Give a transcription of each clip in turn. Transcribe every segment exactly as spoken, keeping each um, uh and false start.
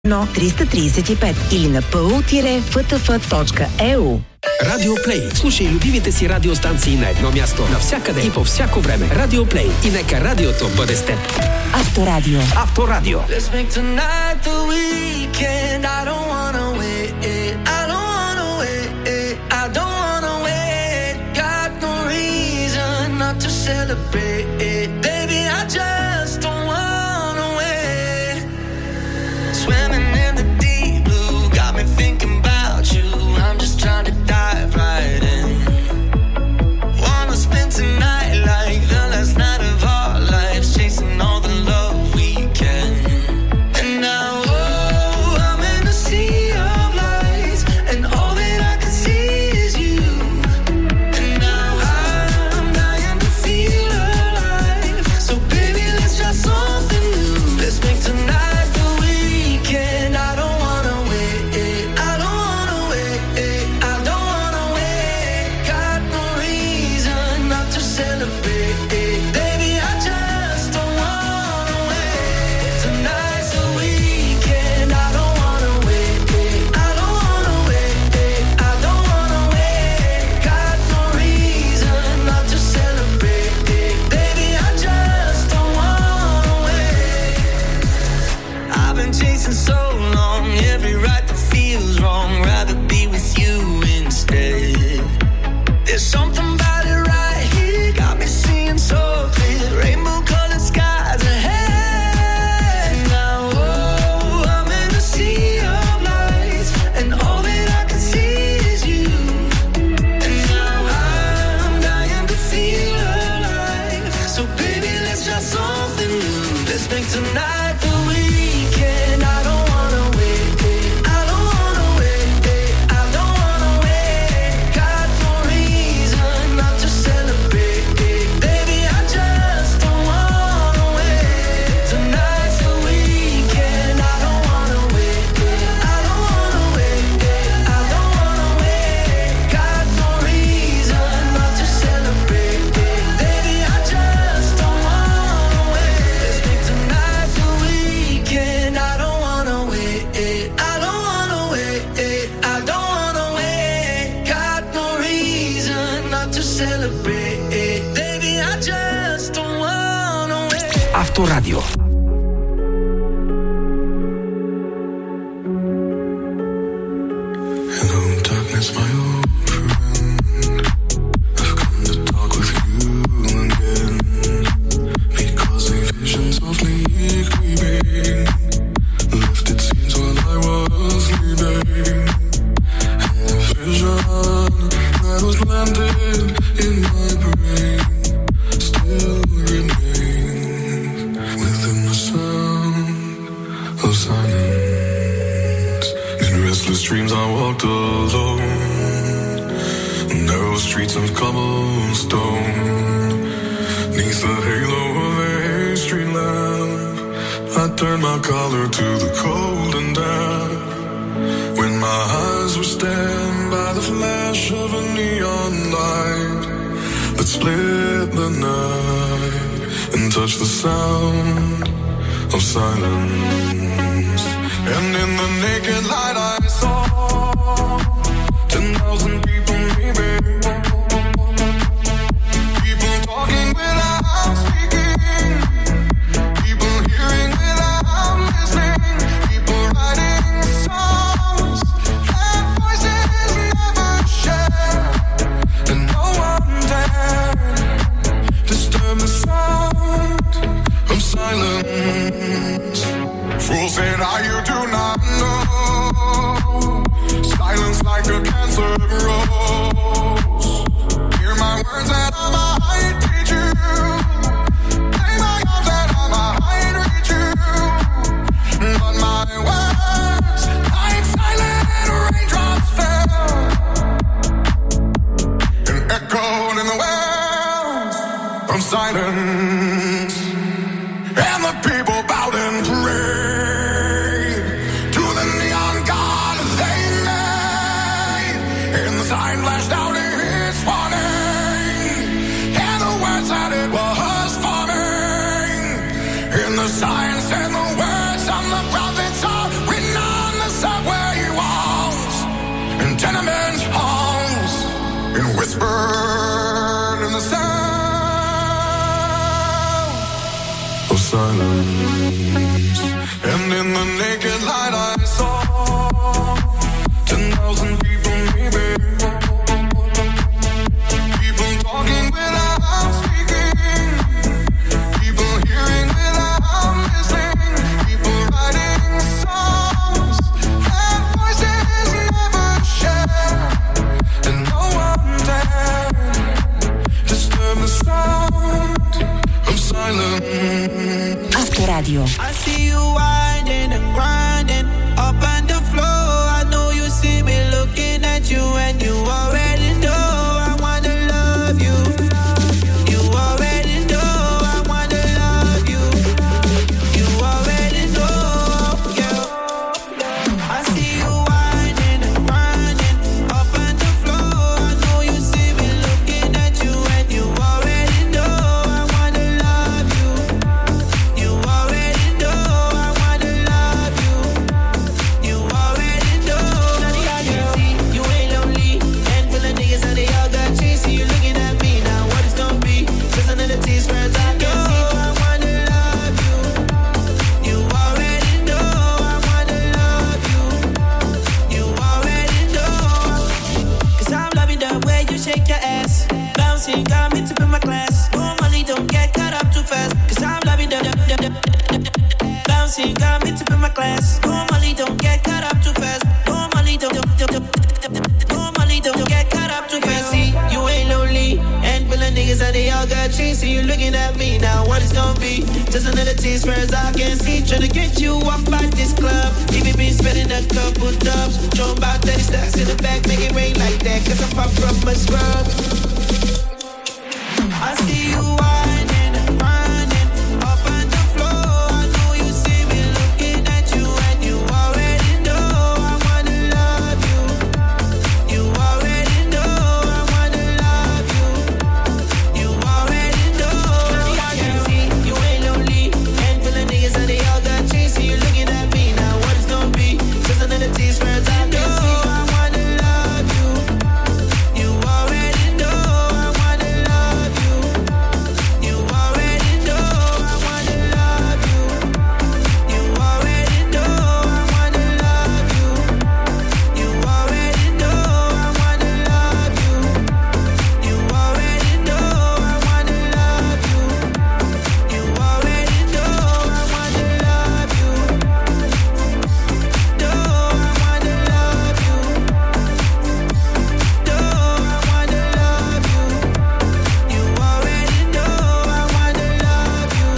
едно триста тридесет и пет или на пи о ф т ф точка е у. Радио Плей. Слушай любимите си радиостанции на едно място, навсякъде и по всяко време. Радио Плей. И нека радиото бъде с теб. Авторадио. Авторадио. Let's make tonight the weekend. I don't wanna wait. I don't wanna wait. I don't wanna wait. Got no reason not to celebrate. Baby, I just don't wanna wait. Swimming in the deep blue got me thinking about you. I'm just trying to dive right in. Wanna spend tonight like the last night of our lives, chasing all the love we can. And now, oh, I'm in a sea of lights, and all that I can see is you. And now I'm dying to feel alive. So baby, let's try something new. Let's make tonight the weekend. I don't wanna wait. I don't wanna wait. I don't wanna wait. Got no reason not to celebrate. Baby, I just don't wanna wait. Tonight's the weekend. I don't wanna wait. I don't wanna wait. I don't wanna wait. Got no reason not to celebrate. Baby, I just don't wanna wait. I've been chasing so long, every right that feels wrong. Rather be with you instead. There's something about it right here, got me seeing so clear. Rainbow colored skies ahead. Now, oh, I'm in a sea of lights, and all that I can see is you. And now I'm dying to feel alive. So baby, let's try something new. Let's make tonight the weekend. I don't wanna wait. I don't wanna wait. I don't wanna wait. Got no reason not to celebrate. Baby, I just don't wanna wait. Tonight's the weekend. I don't wanna wait. I don't wanna wait. I don't wanna wait. Got no reason not to celebrate. Baby, I just don't wanna wait. Let's make tonight the weekend. I don't wanna wait. I don't wanna wait. I don't wanna wait. Got no reason not to celebrate. Baby, I just don't wanna wait. Авторадио. Hello, darkness, my old friend. I've come to talk with you again, because a vision softly creeping left its scenes while I was sleeping, and the vision that was planted in my brain still remains within the sound of silence. In restless dreams I walked alone, narrow streets of cobblestone, neath the halo of a street lamp. I turned my collar to the cold and damp, when my eyes were stabbed by the flash of a neon light that split the night and touched the sound of silence. And in the naked light I saw ten thousand people maybe, people talking without speaking, people hearing without listening, people writing songs that voices never share, and no one dared disturb the sound of silence. Fools say now you do not know, silence like a cancer grows. Hear my words that I might teach you, play my arms that I might reach you, but my words like silent raindrops fell and echoed in the wells of silence. And the people bowed and prayed to the neon god they made, and the sign flashed out its warning, and the words that it was forming, and the sign said the words of the prophets are written and whispered in the sound of silence. And in the naked light I saw ten thousand people, maybe. People talking without speaking, people hearing without listening, people writing songs that voices never share, and no one dared disturb the sound of silence. Autoradio. I see you winding and grinding up on the floor. I know you see me looking at you, and you already know I wanna love you. You already know I wanna love you. You already know, yeah. I see you winding and grinding up on the floor. I know you see me looking at you, and you already know I wanna love you. You already know I wanna love you. You already know. Now I can see you ain't lonely. Handful of niggas and they all got cheese. See you looking at me now. What it's gonna be? Just another tease for I can see. I wanna love you. You already know I wanna love you. You already know. Cause I'm loving the way you shake your ass. Bouncing, got me tipping my class. Normally don't get caught up too fast. Cause I'm loving the, the, the, the, bouncing, got me tipping my class. Normally don't get caught up too fast. Normally don't, don't, don't, don't, normally don't get caught up too fast. See, you ain't lonely. And full of niggas and they all got cheese. See you looking at me now. What it's gonna be? Just another tease for as I can see. Tryna get you up at this club. Even been spending a couple dubs. Throw about thirty stacks in the back. Make it rain like that. Cause I'm far from my scrub. I see you winding and grinding up on the floor. I know you see me looking at you, and you already know I wanna love you. You already know I wanna love you. You already know. Now I can see you ain't lonely. Handful of niggas and they all got cheese. See you looking at me now. What it's gonna be? Just another tease for as I can see. I wanna love you. You already know I wanna love you. You already know I wanna love you. You already know I wanna love you. You already know I wanna love you. You already know I wanna love you. You already know I wanna love you. Know I wanna love you. Know I wanna love you. You already know I wanna love you.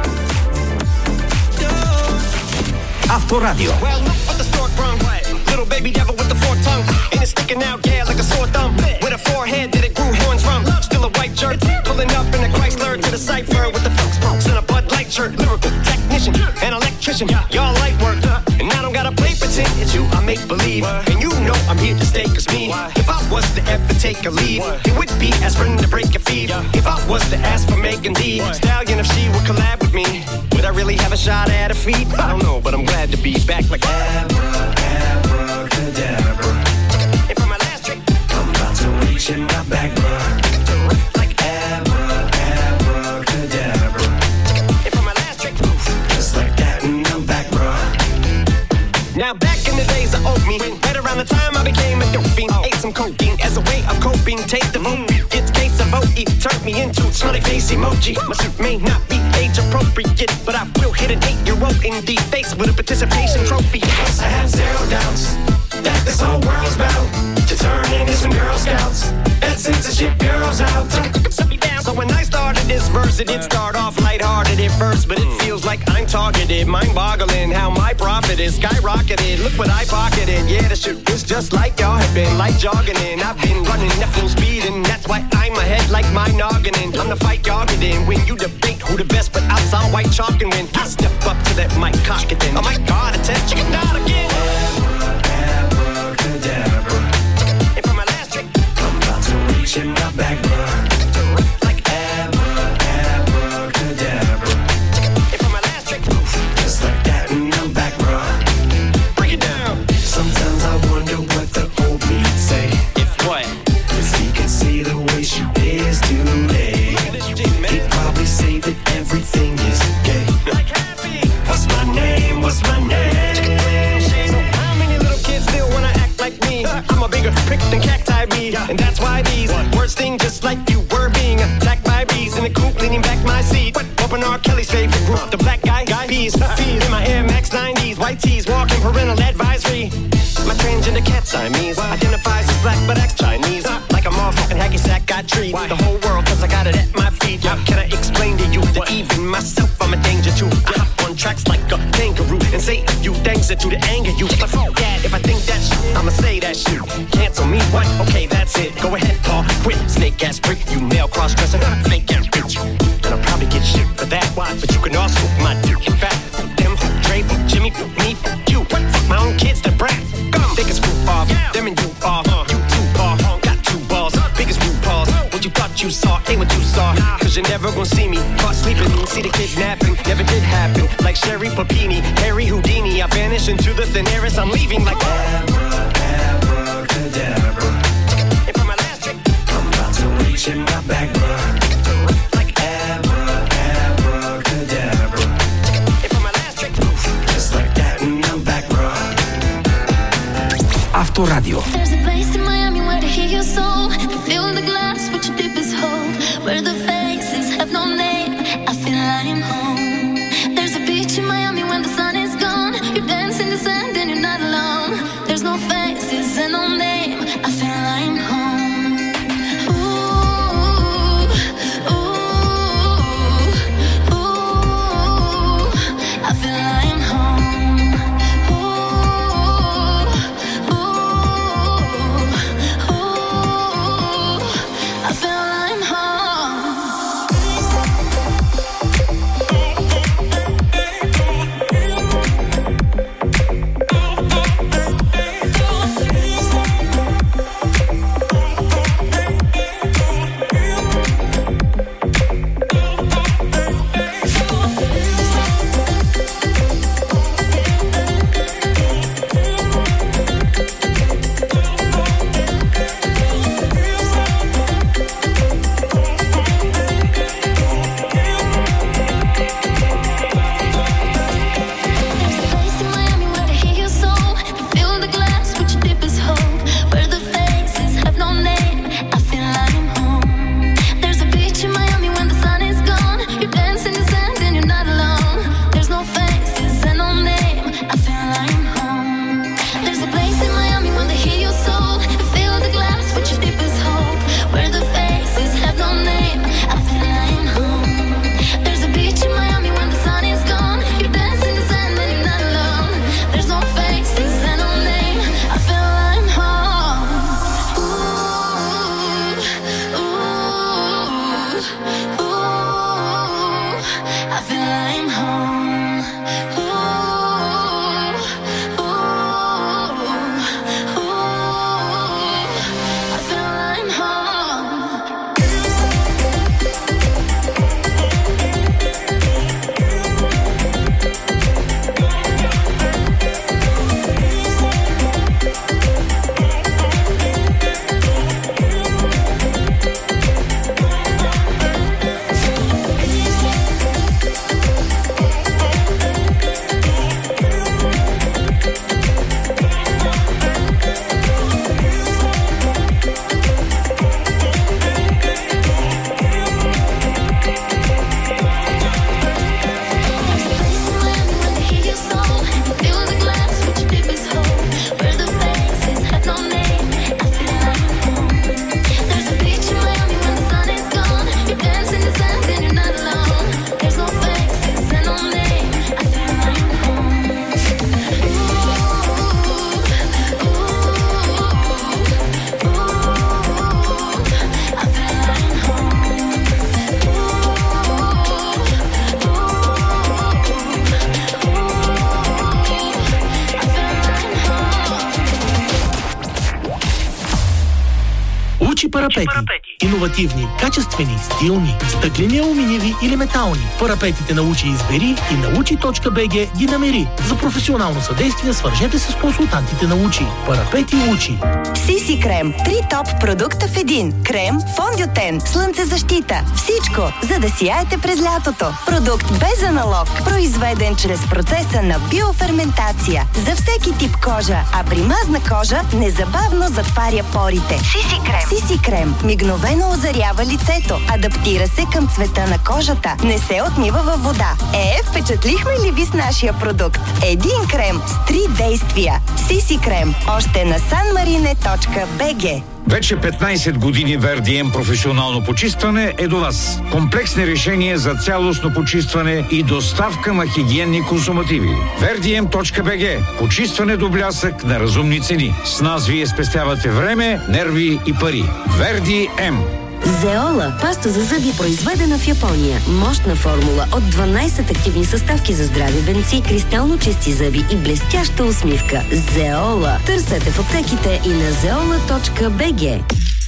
Know. Autoradio. Well, look what the stork brung. Little baby devil with the forked tongue. And it's sticking out, yeah, like a sore thumb. With a forehead that it grew horns from. Still a white jerk. Pulling up in a Chrysler to the cipher with the folks pokes and a Bud Light shirt. Lyrical technician, an electrician. Y'all light work. And I don't gotta play pretend. It's you, I make believe. And you know I'm here to stay, cause me. If I was to ever take a leave, it would be aspirin to break your feet. If I was to ask for Megan D Stallion, if she would collab with me, would I really have a shot at her feet? I don't know, but I'm glad to be back like Abra, abracadabra. And for my last trick, I'm about to reach in my back, bruh. Like Abra, abracadabra. And for my last trick, just like that, and I'm back, bruh. Now back in the days of old me, right around the time I became a dope fiend, ate some cocaine as a way of coping. Take the vote, it's case of O E, turned me into a smiley face emoji. My suit may not be age appropriate, but I will hit an eight-year-old in the face with a participation trophy. Yes, I have zero doubts that this whole world's bound to turn into some Girl Scouts. That censorship bureau's out. Set me down. So when I started this verse, it did start off lighthearted at first, but it feels like I'm targeted. Mind-boggling how my profit is skyrocketed. Look what I pocketed. Yeah, the shit was just like y'all have been, like jogging in. I've been running at full speed, and that's why I'm ahead like my noggin. I'm the fight y'all get in. When you debate who the best, but I saw white chalk, and when I step up to that mic, cock it then. Oh my God, attention, chicken out again. Abracadabra. And for my last trick, I'm about to reach in my back, bruh. Like abra, abracadabra. And for my last trick, just like that, and I'm back, bruh. Break it down. Sometimes I wonder what the old me say. If what? If he could feeling just like you were being attacked by bees in a coop, leaning back my seat. Open R. Kelly's favorite group, the black guy, guy bees. In my Air Max nineties, white tees, walking parental advisory. My transgender cat Siamese identifies as black but acts Chinese. Like a motherfucking hacky sack, got treat the whole world cause I got it at my feet. How can I explain to you that even myself I'm a danger to? I hop on tracks like a kangaroo and say a few things that to the anger you. But fuck that, if I think that shit, I'ma say that shit. Cancel me, what? Okay, that's it. Go ahead, Paul, quit. Snake ass prick, you male cross-dresser, fake ass bitch. And I'll probably get shit for that, why? But you can also my dick in fact. Them, Dre, Jimmy, me, you. What? Fuck my own kids, the brat. Come, they can screw off. Yeah. Them and you are, huh? You two ball, huh? Got two balls, huh? Biggest root balls. What you thought you saw ain't what you saw. Nah. Cause you're never gonna see me caught sleeping. See the kidnapping, never did happen. Like Sherry Papini, Harry Houdini. I vanish into the thin air as I'm leaving like Abra, abracadabra. And for my last trick, I'm about to reach in my back, bruh. Like Abra, abracadabra. And for my last trick, just like that, and I'm back, bruh. Авторадио. There's a place in Miami where to hear your soul, to fill the glass with your deepest hope, where the faces have no name. I feel I'm home. There's a beach in Miami when the sun is gone. You dance in the sand and you're not alone. There's no faces and no name. I feel I'm home. Ooh, ooh, ooh. I feel I'm home. Ooh, ooh, ooh. I feel I'm home. Парапети. Иновативни, качествени, стилни, стъклени, алуминиеви или метални. Парапетите на Учи избери и на учи точка би джи ги намери. За професионално съдействие свържете се с консултантите на Учи. Парапети Учи. Сиси крем. Три топ продукта в един. Крем, фондютен, слънцезащита. Всичко, за да сияете през лятото. Продукт без аналог. Произведен чрез процеса на биоферментация. За всеки тип кожа, а при мазна кожа незабавно затваря порите. Сиси крем. Сиси крем. Мигновено мигновено озарява лицето, адаптира се към цвета на кожата, не се отмива във вода. Е, впечатлихме ли ви с нашия продукт? Един крем с три действия. Сиси крем. Още на санмарине точка би джи. Вече петнайсет години Verdi-M професионално почистване е до вас. Комплексни решения за цялостно почистване и доставка на хигиенни консумативи. Verdi-M точка би джи. Почистване до блясък на разумни цени. С нас вие спестявате време, нерви и пари. Verdi-M. Зеола – паста за зъби, произведена в Япония. Мощна формула от дванайсет активни съставки за здрави венци, кристално чисти зъби и блестяща усмивка. Зеола. Търсете в аптеките и на зеола точка би джи.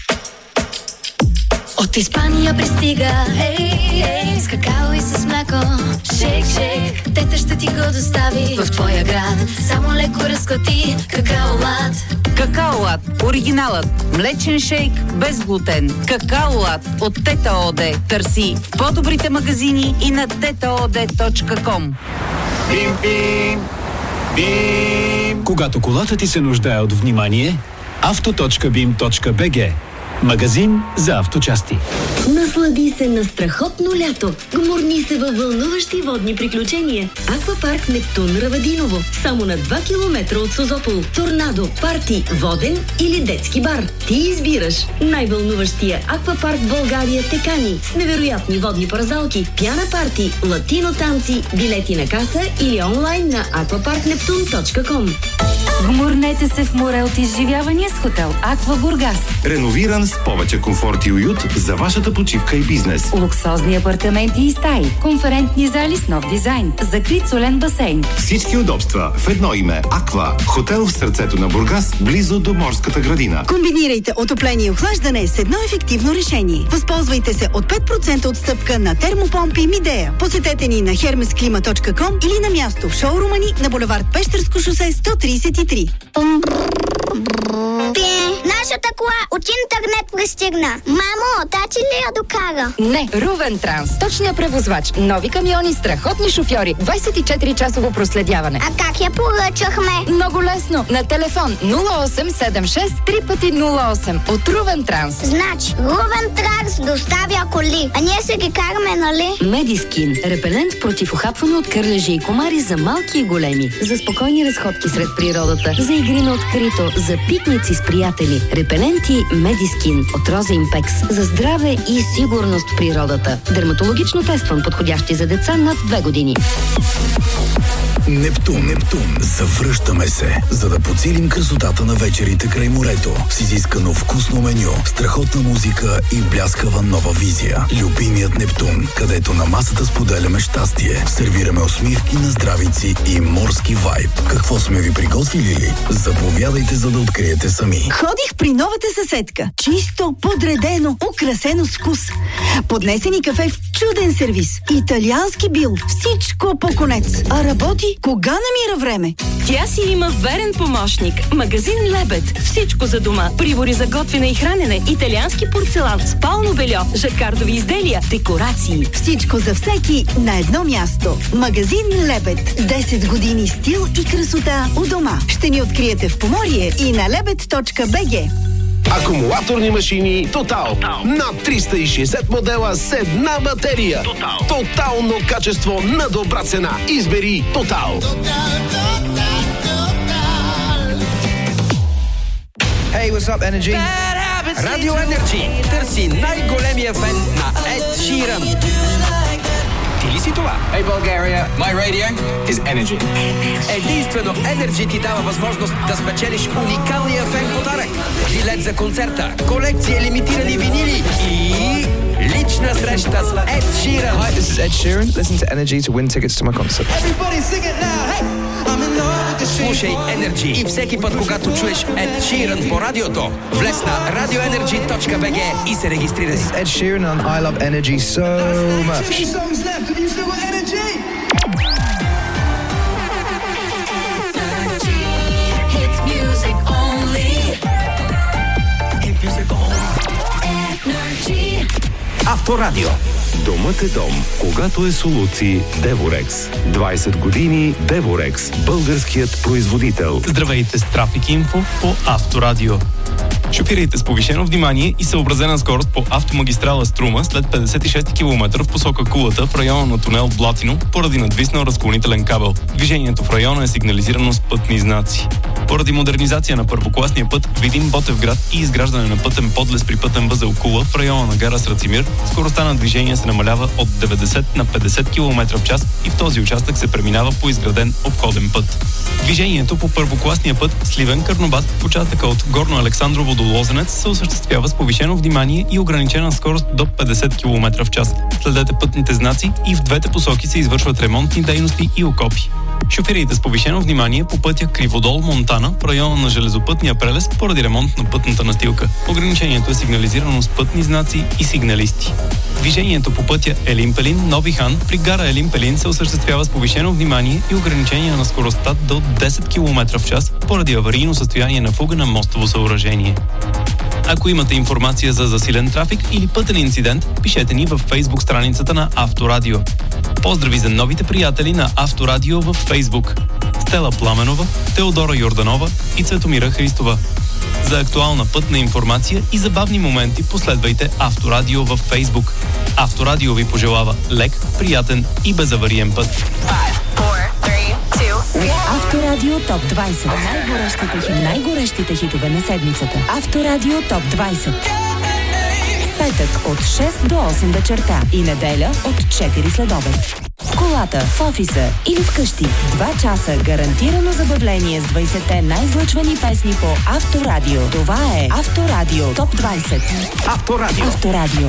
От Испания пристига, ей, ей, с какао и с мляко. Шейк, шейк, тета ще ти го достави в твоя град. Само леко разклати какао лат. Какао лат, оригиналът. Млечен шейк без глутен. Какао лат от Тета ОД. Търси в по-добрите магазини и на тета о де точка ком. Бим, бим, бим. Когато колата ти се нуждае от внимание, авто точка бим точка би джи. Магазин за авточасти. Наслади се на страхотно лято. Гмурни се във вълнуващи водни приключения. Аквапарк Нептун Равадиново. Само на два километра от Созопол. Торнадо, парти, воден или детски бар. Ти избираш. Най-вълнуващия аквапарк в България те кани. С невероятни водни парзалки, пяна парти, латино танци, билети на каса или онлайн на аквапарк нептун точка ком. Гмурнете се в море от изживявания с хотел Аква Бургас. Реновиран с повече комфорт и уют за вашата почивка и бизнес. Луксозни апартаменти и стаи, конферентни зали с нов дизайн, закрит солен басейн. Всички удобства в едно име. Аква. Хотел в сърцето на Бургас, близо до морската градина. Комбинирайте отопление и охлаждане с едно ефективно решение. Възползвайте се от пет процента отстъпка на термопомпи Мидея. Посетете ни на хермес клима точка ком или на място в шоурума ни на булевард Пещерско шосе сто трийсет и три. Нашата кола от интернет пристигна. Мамо, тати ли я докара? Не, Рувен Транс. Точният превозвач. Нови камиони, страхотни шофьори. двайсет и четири часово проследяване. А как я поръчахме? Много лесно. На телефон нула осем седем шест три пъти нула осем от Рувен Транс. Значи, Рувен Транс доставя коли, а ние се ги караме, нали? Медискин. Репелент против ухапване от кърлежи и комари за малки и големи. За спокойни разходки сред природата. За игри на открито. За пикници с приятели. Репеленти Медискин от Роза Импекс. За здраве и сигурност в природата. Дерматологично тестван, подходящи за деца над две години. Нептун, Нептун. Завръщаме се, за да подсилим красотата на вечерите край морето. С изискано вкусно меню, страхотна музика и бляскава нова визия. Любимият Нептун, където на масата споделяме щастие. Сервираме усмивки на здравици и морски вайб. Какво сме ви приготвили ли? Заповядайте, за да откриете сами. Ходих при новата съседка. Чисто, подредено, украсено с вкус. Поднесени кафе в чуден сервис. Италиански бил. Всичко по конец. А работи кога намира време? Тя си има верен помощник. Магазин Лебед. Всичко за дома. Прибори за готвене и хранене. Италиански порцелан. Спално бельо. Жакардови изделия. Декорации. Всичко за всеки на едно място. Магазин Лебед. десет години стил и красота у дома. Ще ни откриете в Поморие и на лебед точка би джи. Акумулаторни машини Тотал. Над триста и шейсет модела с една батерия. Тотал. Тотално качество на добра цена. Избери Тотал. Hey, what's up, Energy? Radio Energy търси най-големия фен на Ed Sheeran. Ти ли си това? Hey, Bulgaria, my radio is Energy. Единствено Energy ти дава възможност да спечелиш уникалния фен подарък. Билет за концерта, колекция лимитирани винили и лична среща с Ed Sheeran. Hi, this is Ed Sheeran. Listen to Energy to win tickets to my concert. Everybody sing it now. Hey! I'm in love with the Слушай Energy и всеки път, когато чуеш Ed Sheeran по радиото, влез на радио енерджи точка би джи и се регистрирай. This is Ed Sheeran and I love Energy so much. Have you still got energy? Hits music only. Hit music only. Energy. Авторадио. Домът е дом, когато е солуци Деворекс. двайсет години Деворекс, българският производител. Здравейте с Трафик Инфо по Авторадио. Шофирайте с повишено внимание и съобразена скорост по автомагистрала Струма след петдесет и шести километра в посока Кулата в района на тунел Блатино поради надвиснал разклонителен кабел. Движението в района е сигнализирано с пътни знаци. Поради модернизация на първокласния път Видин-Ботевград и изграждане на пътен подлез при пътен възел Кула в района на гара Срацимир, скоростта на движение се намалява от деветдесет на петдесет километра в час и в този участък се преминава по изграден обходен път. Движението по първокласния път Сливен-Карнобат в участъка от Горно Александрово до Лозенец се осъществява с повишено внимание и ограничена скорост до петдесет километра в час. Следете пътните знаци и в двете посоки се извършват ремонтни дейности и окопи. Шофирайте с повишено внимание по пътя Криводол-Монтана в района на железопътния прелез поради ремонт на пътната настилка. Ограничението е сигнализирано с пътни знаци и сигналисти. Движението по пътя Елин-Пелин-Нови хан при гара Елин-Пелин се осъществява с повишено внимание и ограничение на скоростта до десет километра в час поради аварийно състояние на фуга на мостово съоръжение. Ако имате информация за засилен трафик или пътен инцидент, пишете ни във Фейсбук страницата на Авторадио. Поздрави за новите приятели на Авторадио във Фейсбук: Стела Пламенова, Теодора Йорданова и Цветомира Христова. За актуална пътна информация и забавни моменти последвайте Авторадио във Фейсбук. Авторадио ви пожелава лек, приятен и безавариен път. Авторадио Топ двайсет. Най-горещите, хит, най-горещите хитове на седмицата. Авторадио Топ двайсет. Петък от шест до осем вечерта и неделя от четири следобед. В колата, в офиса или вкъщи. Два часа гарантирано забавление с двайсетте най-излъчвани песни по Авторадио. Това е Авторадио Топ двайсет. Авторадио. Авторадио.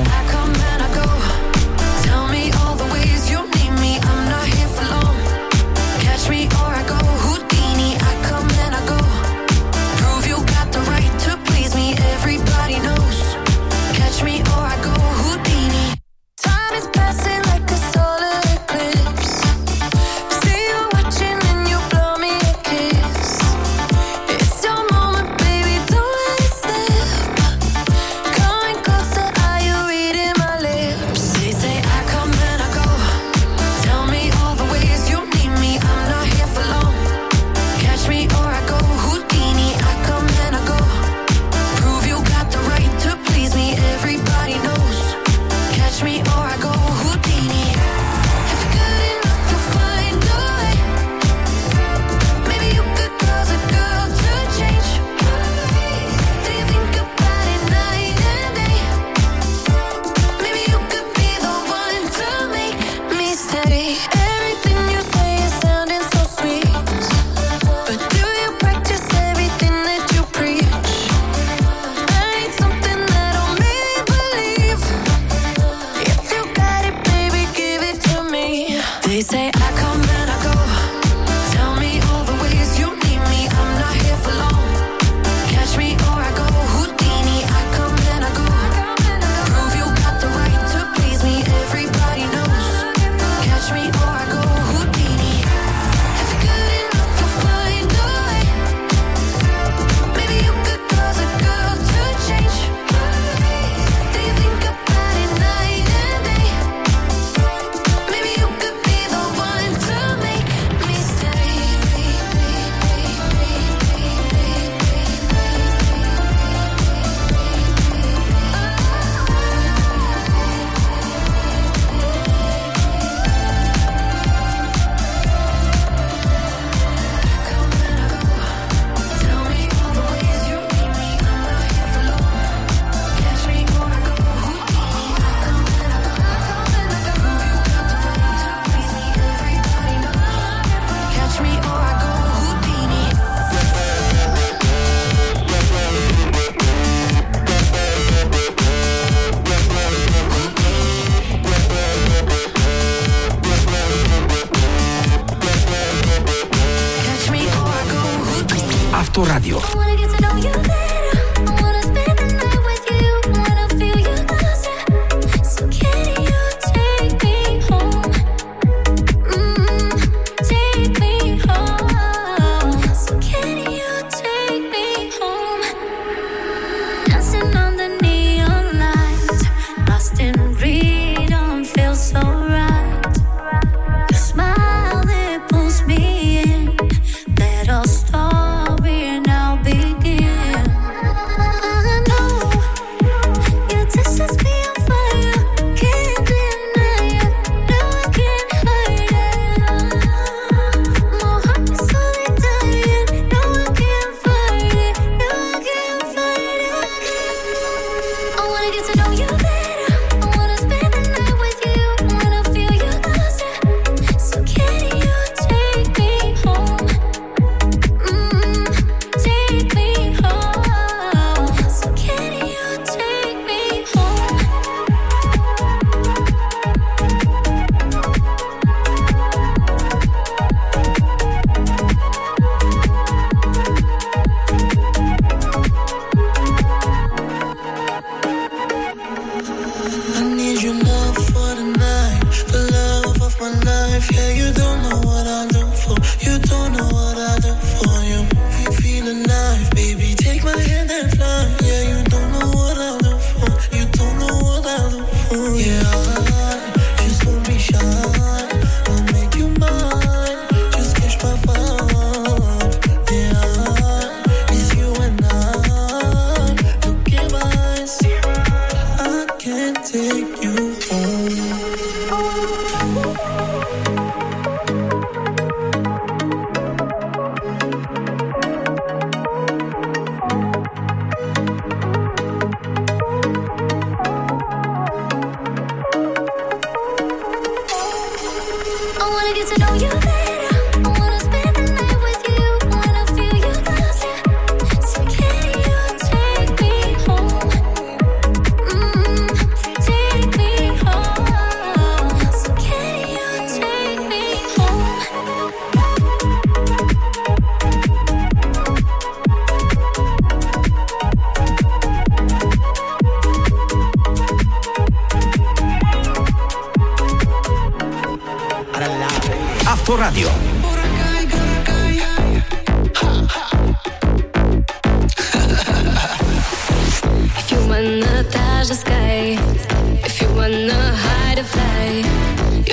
Авторадио. Let our story now begin.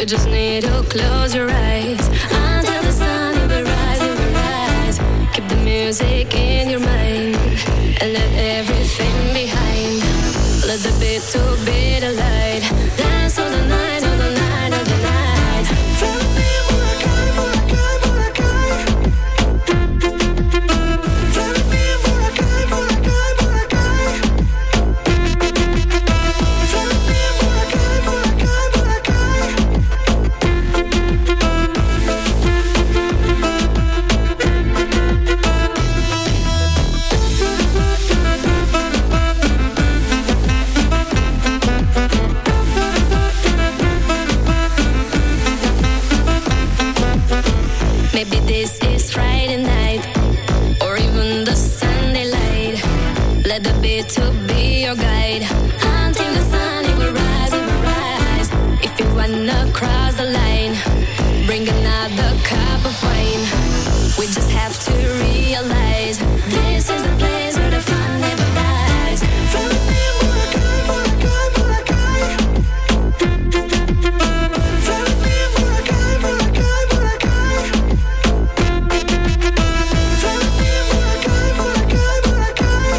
just need to close your eyes until the sun it will rise, it will rise. Keep the music in your mind and let everything behind. Let the beat to be the light. Dance all the night, all the night, all the night. Follow me, Boracay, Boracay, Boracay. Follow me, Boracay, Boracay, Boracay. Follow me, Boracay, Boracay, Boracay. Maybe this is Friday night, or even the Sunday light. Let the beat to be your guide until the sun it will rise, it will rise. If you wanna cross the line, bring another cup of wine. We just have to realize this is the place where the fun never dies. Follow me, Boracay, Boracay, Boracay. Follow me, Boracay, Boracay, Boracay. Follow me, Boracay, Boracay, Boracay.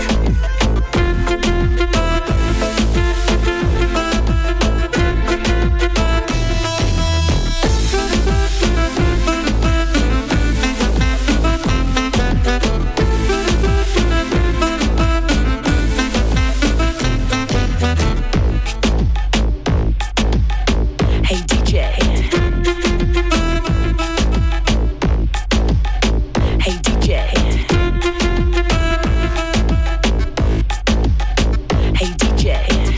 Hey D J. Hey D J. Hey D J.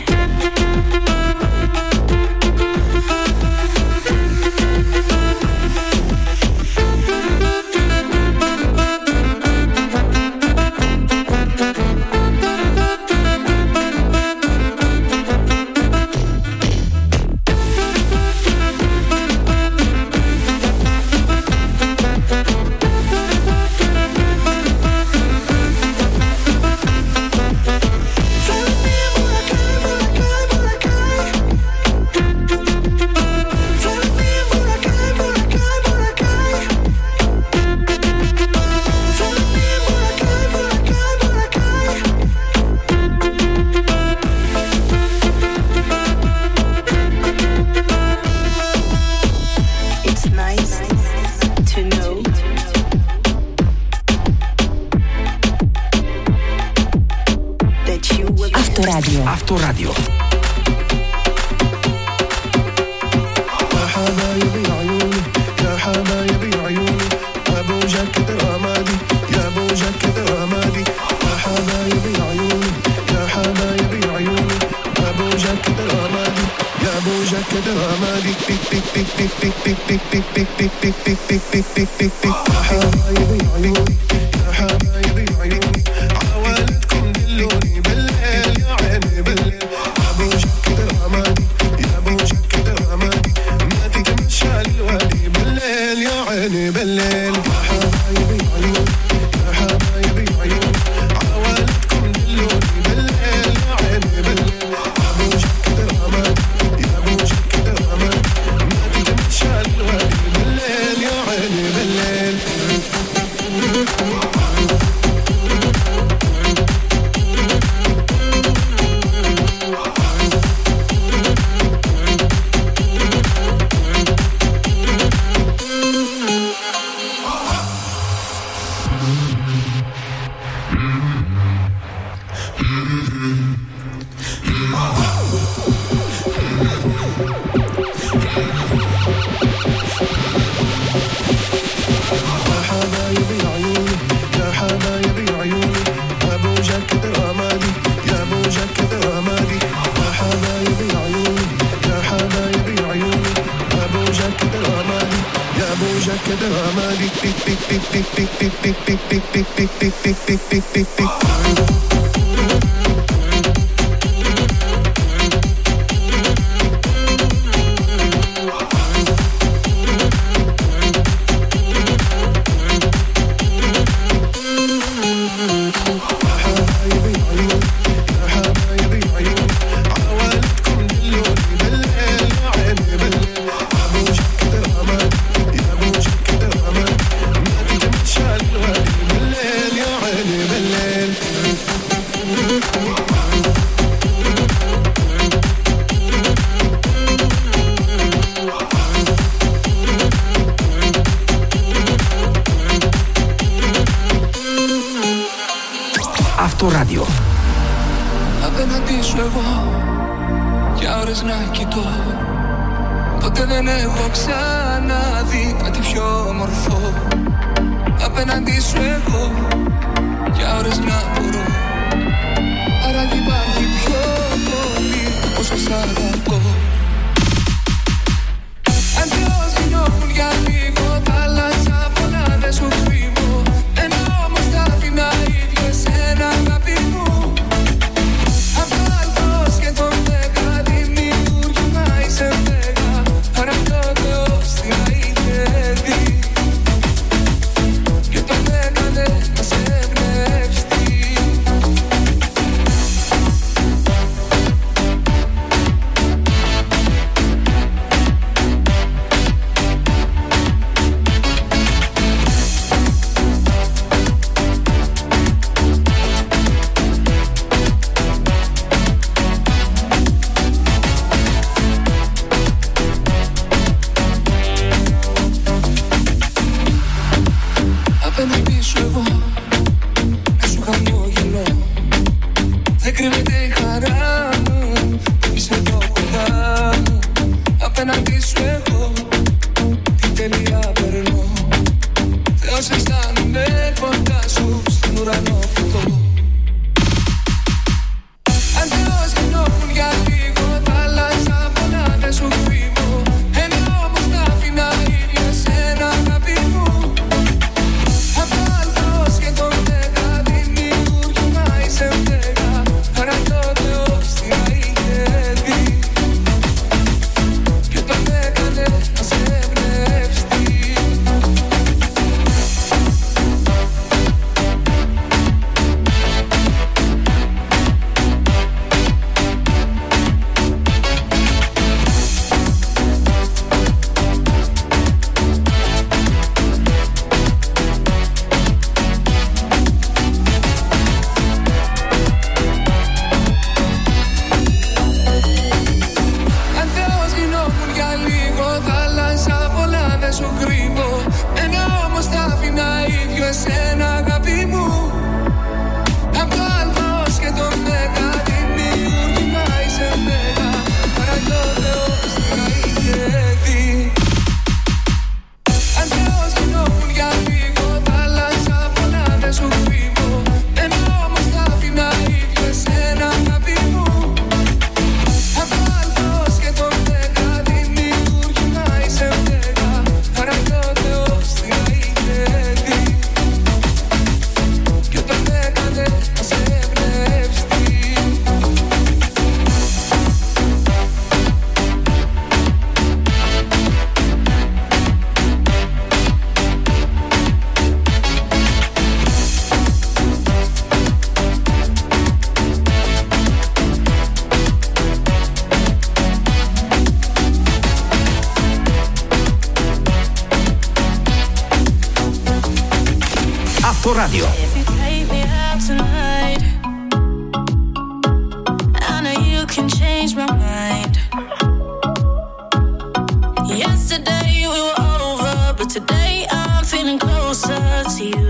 It's nice to know that you will. Авторадио. Авторадио. يا حبايبي عيوني يا حبايبي عيوني ابو جاكيت رمادي يا ابو جاكيت رمادي يا حبايبي عيوني يا حبايبي عيوني ابو جاكيت رمادي يا ابو جاكيت رمادي بيك بيك بيك بيك بيك بيك بيك بيك بيك بيك بيك بيك بيك بيك بيك بيك يا حبايبي عيوني يا حبايبي عيوني عوالدكم دلوني بالليل يا عيني بالليل ابو جاكيت رمادي يا ابو جاكيت رمادي ما تتمشى الوادي بالليل يا عيني بالليل يا حبايبي عيوني يا حبايبي عيوني عوالدكم دلوني بالليل يا عيني بالليل ابو جاكيت رمادي يا ابو جاكيت رمادي ما تتمشى الوادي بالليل يا عيني بالليل Авторадио. Απέναντι σου εγώ για ώρες να κοιτώ. Ποτέ δεν έχω ξαναδεί κάτι πιο όμορφο. Απέναντι σου εγώ για ώρες να μπορώ. Άρα δεν υπάρχει πιο πολύ όσο σ' αγαπώ. Αν Θεός γινόμουν για λίγο θάλασσα πολλά δεν σου κρύβω. Ενώ όμως τα αφήνα ίδιο εσένα αγάπη μου. Απ' το αλφός και τον δέκα δημιούργημα είσαι μέγα. Άρα το Θεός τι να είχε δει και τον έκανε να σε εμπνευστεί. Απέναντι σου εγώ να σου χαμογελώ. Δεν κρύβεται η χαρά μου, είσαι εδώ κοντά μου. Απέναντι σου εγώ την τελεία περνώ. Θεός αισθάνομαι κοντά σου στον ουρανό φωτό. Αν Θεός γινόμουν για λίγο θάλασσα πολλά δεν σου κρύβω. Ενώ όμως τα αφήνα ίδια εσένα αγάπη μου. Απ' το αλφός και τον δέκα δημιούργημα είσαι μέγα. Άρα το Θεός τι να είχε δει και τον έκανε να σε εμπνευστεί. Αν Θεός γινόμουν για λίγο θάλασσα πολλά δεν σου κρύβω. Ενώ όμως τα αφήνα ίδιο εσένα αγάπη μου. Απ' το αλφός και τον δέκα δημιούργημα είσαι μέγα. Άρα το Θεός τι να είχε δει. Αν Θεός γινόμουν για λίγο θάλασσα πολλά δεν σου κρύβω. Ενώ όμως τα αφήνα ίδιο εσένα αγάπη μου. Απ' το αλφός και τον δέκα δημιούργημα είσαι μέγα. Άρα το Θεός τι να είχε δει και τον έκανε να σε εμπνευστεί. Авторадио. If you take me out tonight, I know you can change my mind. Yesterday we were over, but today I'm feeling closer to you.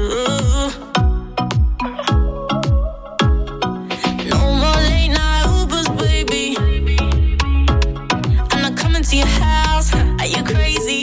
No more late night Ubers, baby. I'm not coming to your house. Are you crazy?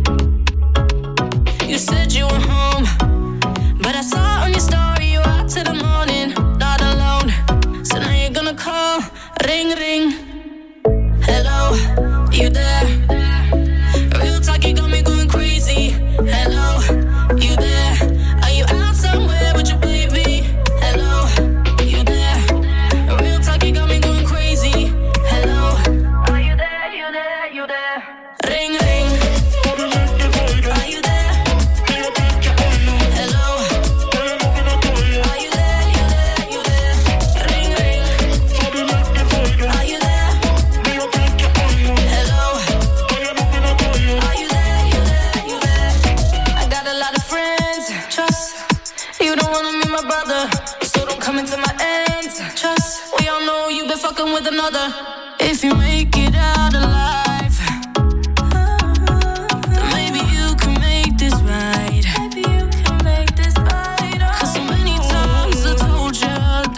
You said you were home, but I saw on your story you out till the morning, not alone. So now you're gonna call, ring ring. Hello, you there? Real talk, you got me going crazy. Hello, you there? Are you out somewhere with your baby? Hello, you there? Real talk, you got me going crazy. Hello, are you there? You there? You there? Ring ring. Are you there? Hello. Are you there? You there? You there? Ring ring. Are you there? Hello. Are you there? You there? You there? I got a lot of friends. Trust you don't wanna meet my brother, so don't come into my ends. Trust we all know you've been fucking with another. If you make it out alive, then maybe you can make this right. Maybe you can make this right. 'Cause so many times I told you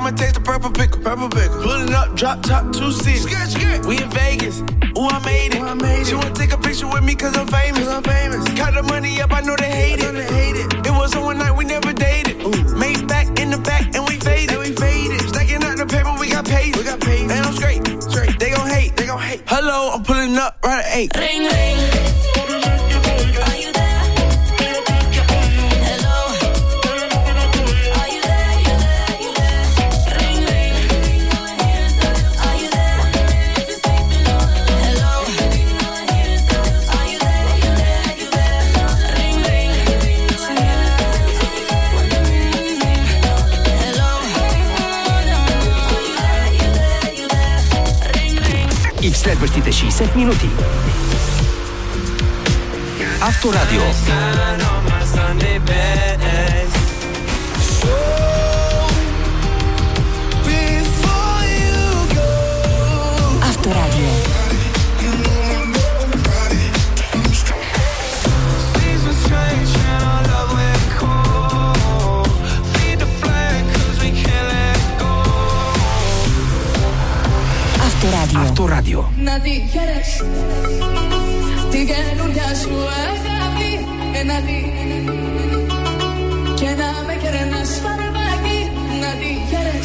I'ma taste the purple pickle. Purple pickle. Pulling up, drop top, two seats. We in Vegas. Ooh, I made it. Ooh, I made she it. Wanna take a picture with me cause I'm famous. Cause I'm famous. Count the money up, I know they hate it. They hate it. It was on one night we never dated. Ooh. Made back in the back and we faded. And we faded. Stacking out the paper, we got paid. We got paid. And I'm straight. Straight. They gon' hate. They gon' hate. Hello, I'm pulling up right at eight. Ring, ring. И в следващите шейсет минути Авторадио. Авторадио. Авторадио. Авторадио. Να τυχαίρες την καινούρια σου αγάπη. Να τη και να με κερνάς φαρμάκι. Να τυχαίρες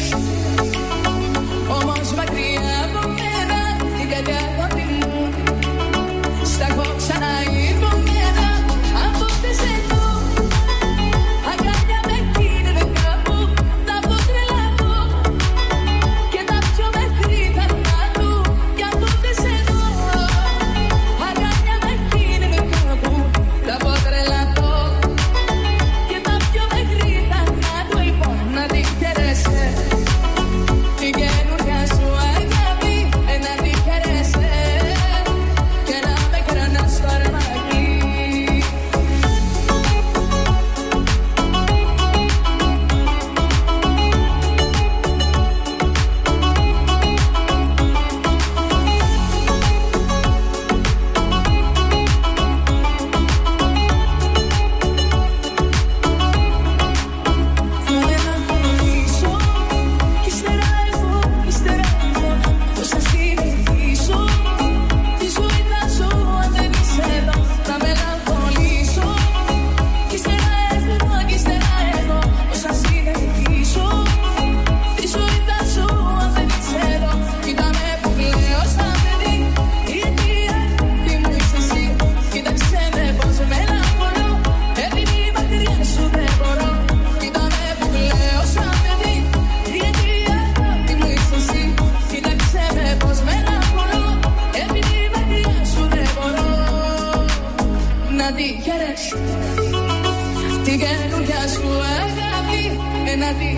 όμως μακριά από μένα. Την καρδιά αγάπη μου στα έχω ξαναειδωμένα. Από τις εδώ αγκάλια με κίνδυνο κάπου. Τα πω τρελαθώ και τα πιο μέχρι θανάτου. Κι από τις εδώ αγκάλια με κίνδυνο κάπου. Τα πω τρελαθώ και τα πιο μέχρι θανάτου. Λοιπόν να τη χαιρέσαι την καινούρια σου αγάπη. Να τη χαιρέσαι και να με κρανάς φαρμάκι. Να τη χαίρες την καινούρια σου αγάπη. Να τη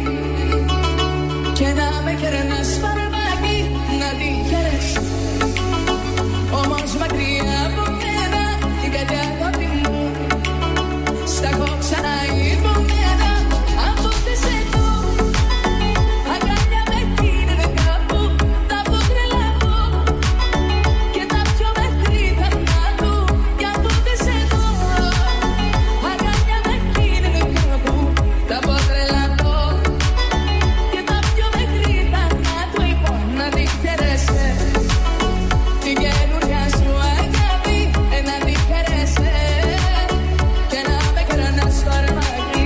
και να με κερνάς φαρμάκι. Να τη χαίρες όμως μακριά από μένα. Την καρδιά αγάπη μου στα έχω ξαναειδωμένα. Από τις εδώ αγκάλια με κίνδυνο κάπου. Τα πω τρελαθώ και τα πιο μέχρι θανάτου. Κι από τις εδώ αγκάλια με κίνδυνο κάπου. Τα πω τρελαθώ και τα πιο μέχρι θανάτου. Λοιπόν να τη χαιρέσαι την καινούρια σου αγάπη. Να τη χαιρέσαι και να με κρανάς φαρμάκι.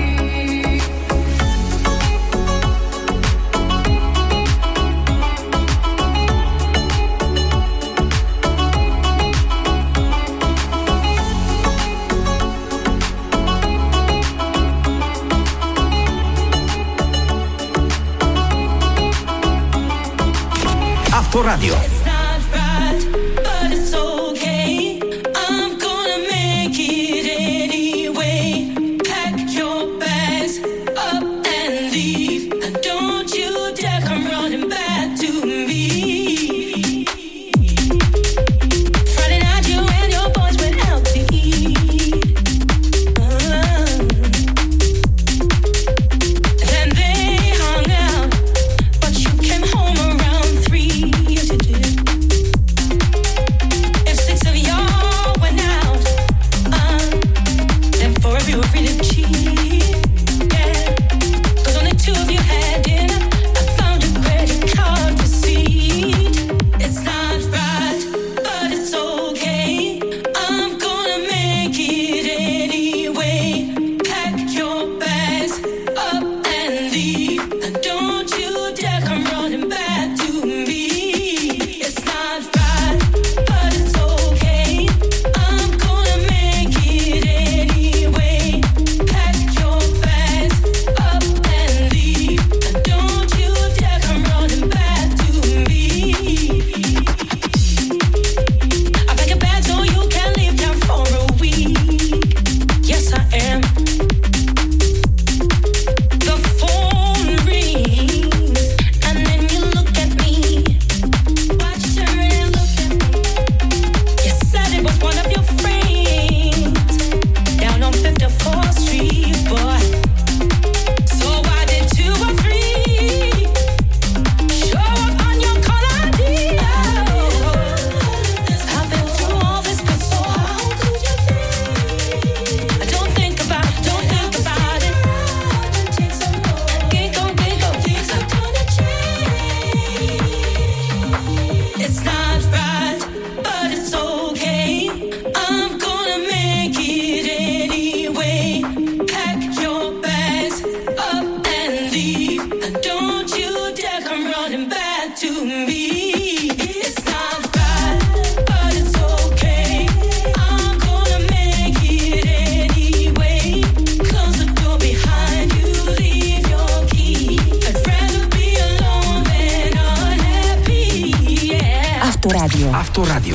Авторадио. Then they hung out, but you came home around three. Yes, you did. Авторадио.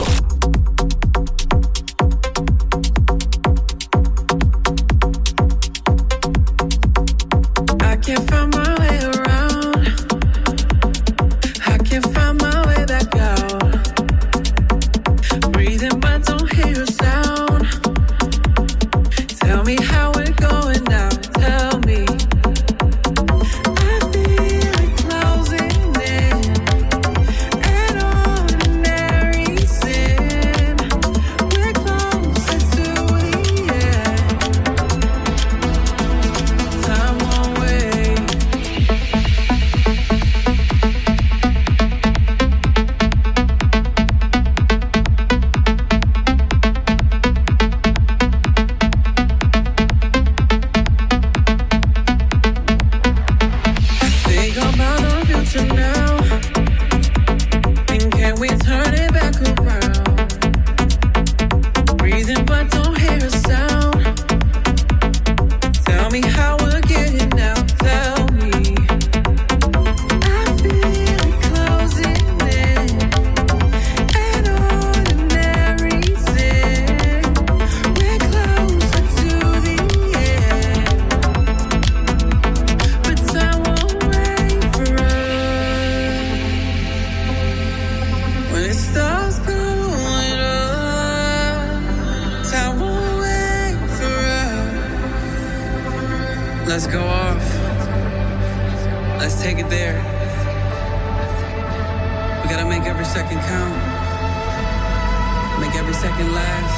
Let's go off. Let's take it there. We gotta make every second count. Make every second last.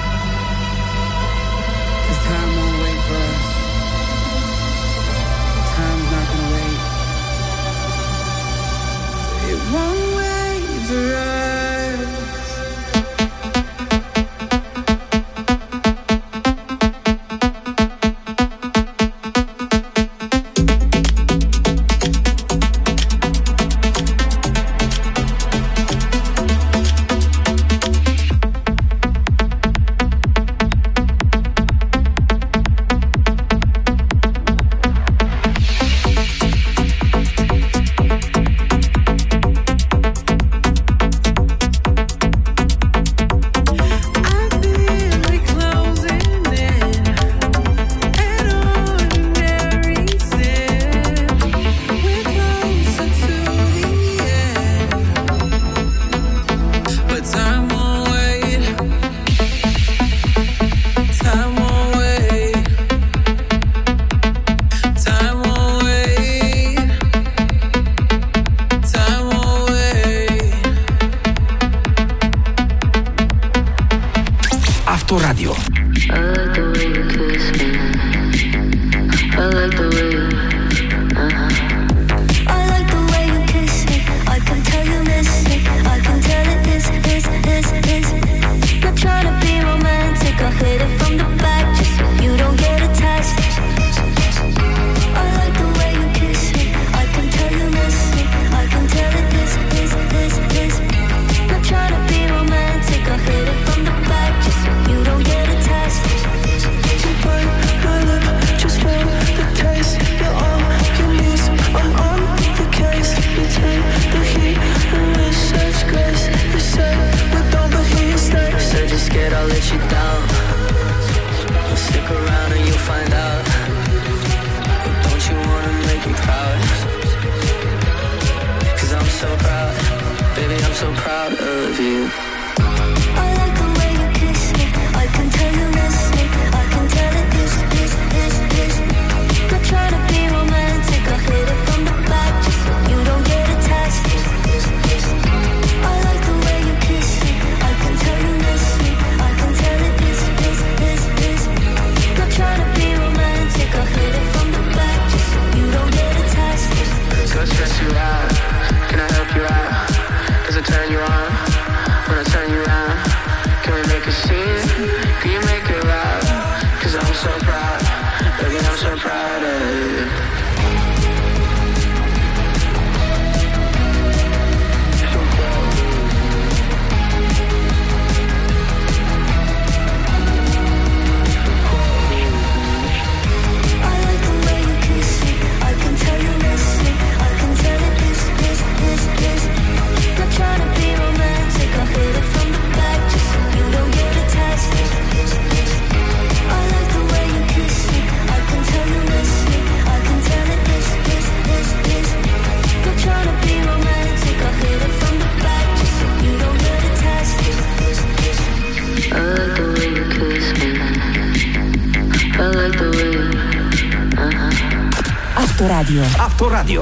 'Cause time won't wait for us. Time's not gonna wait. It won't wait for us. Авторадио. Just for the taste. Авторадио. Авторадио.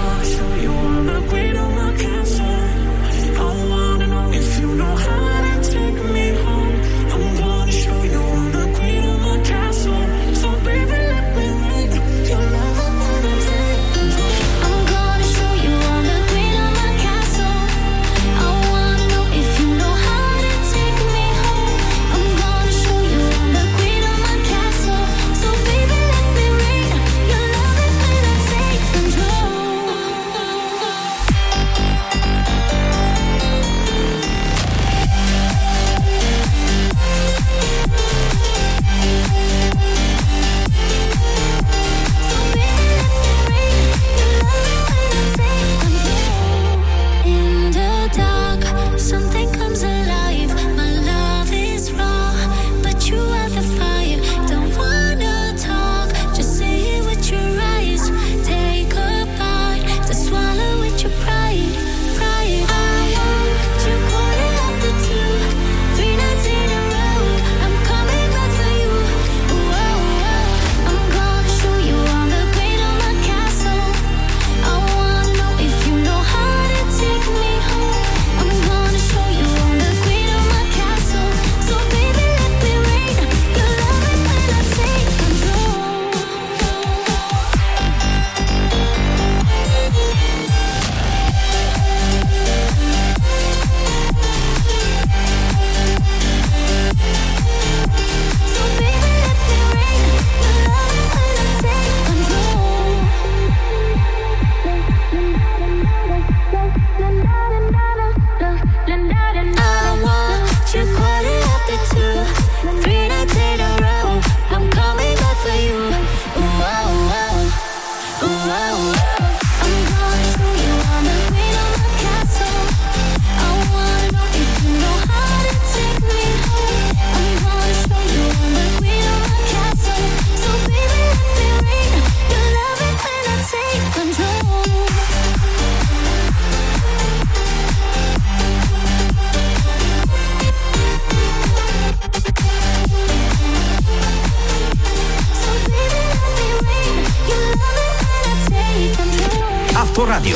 Авторадио.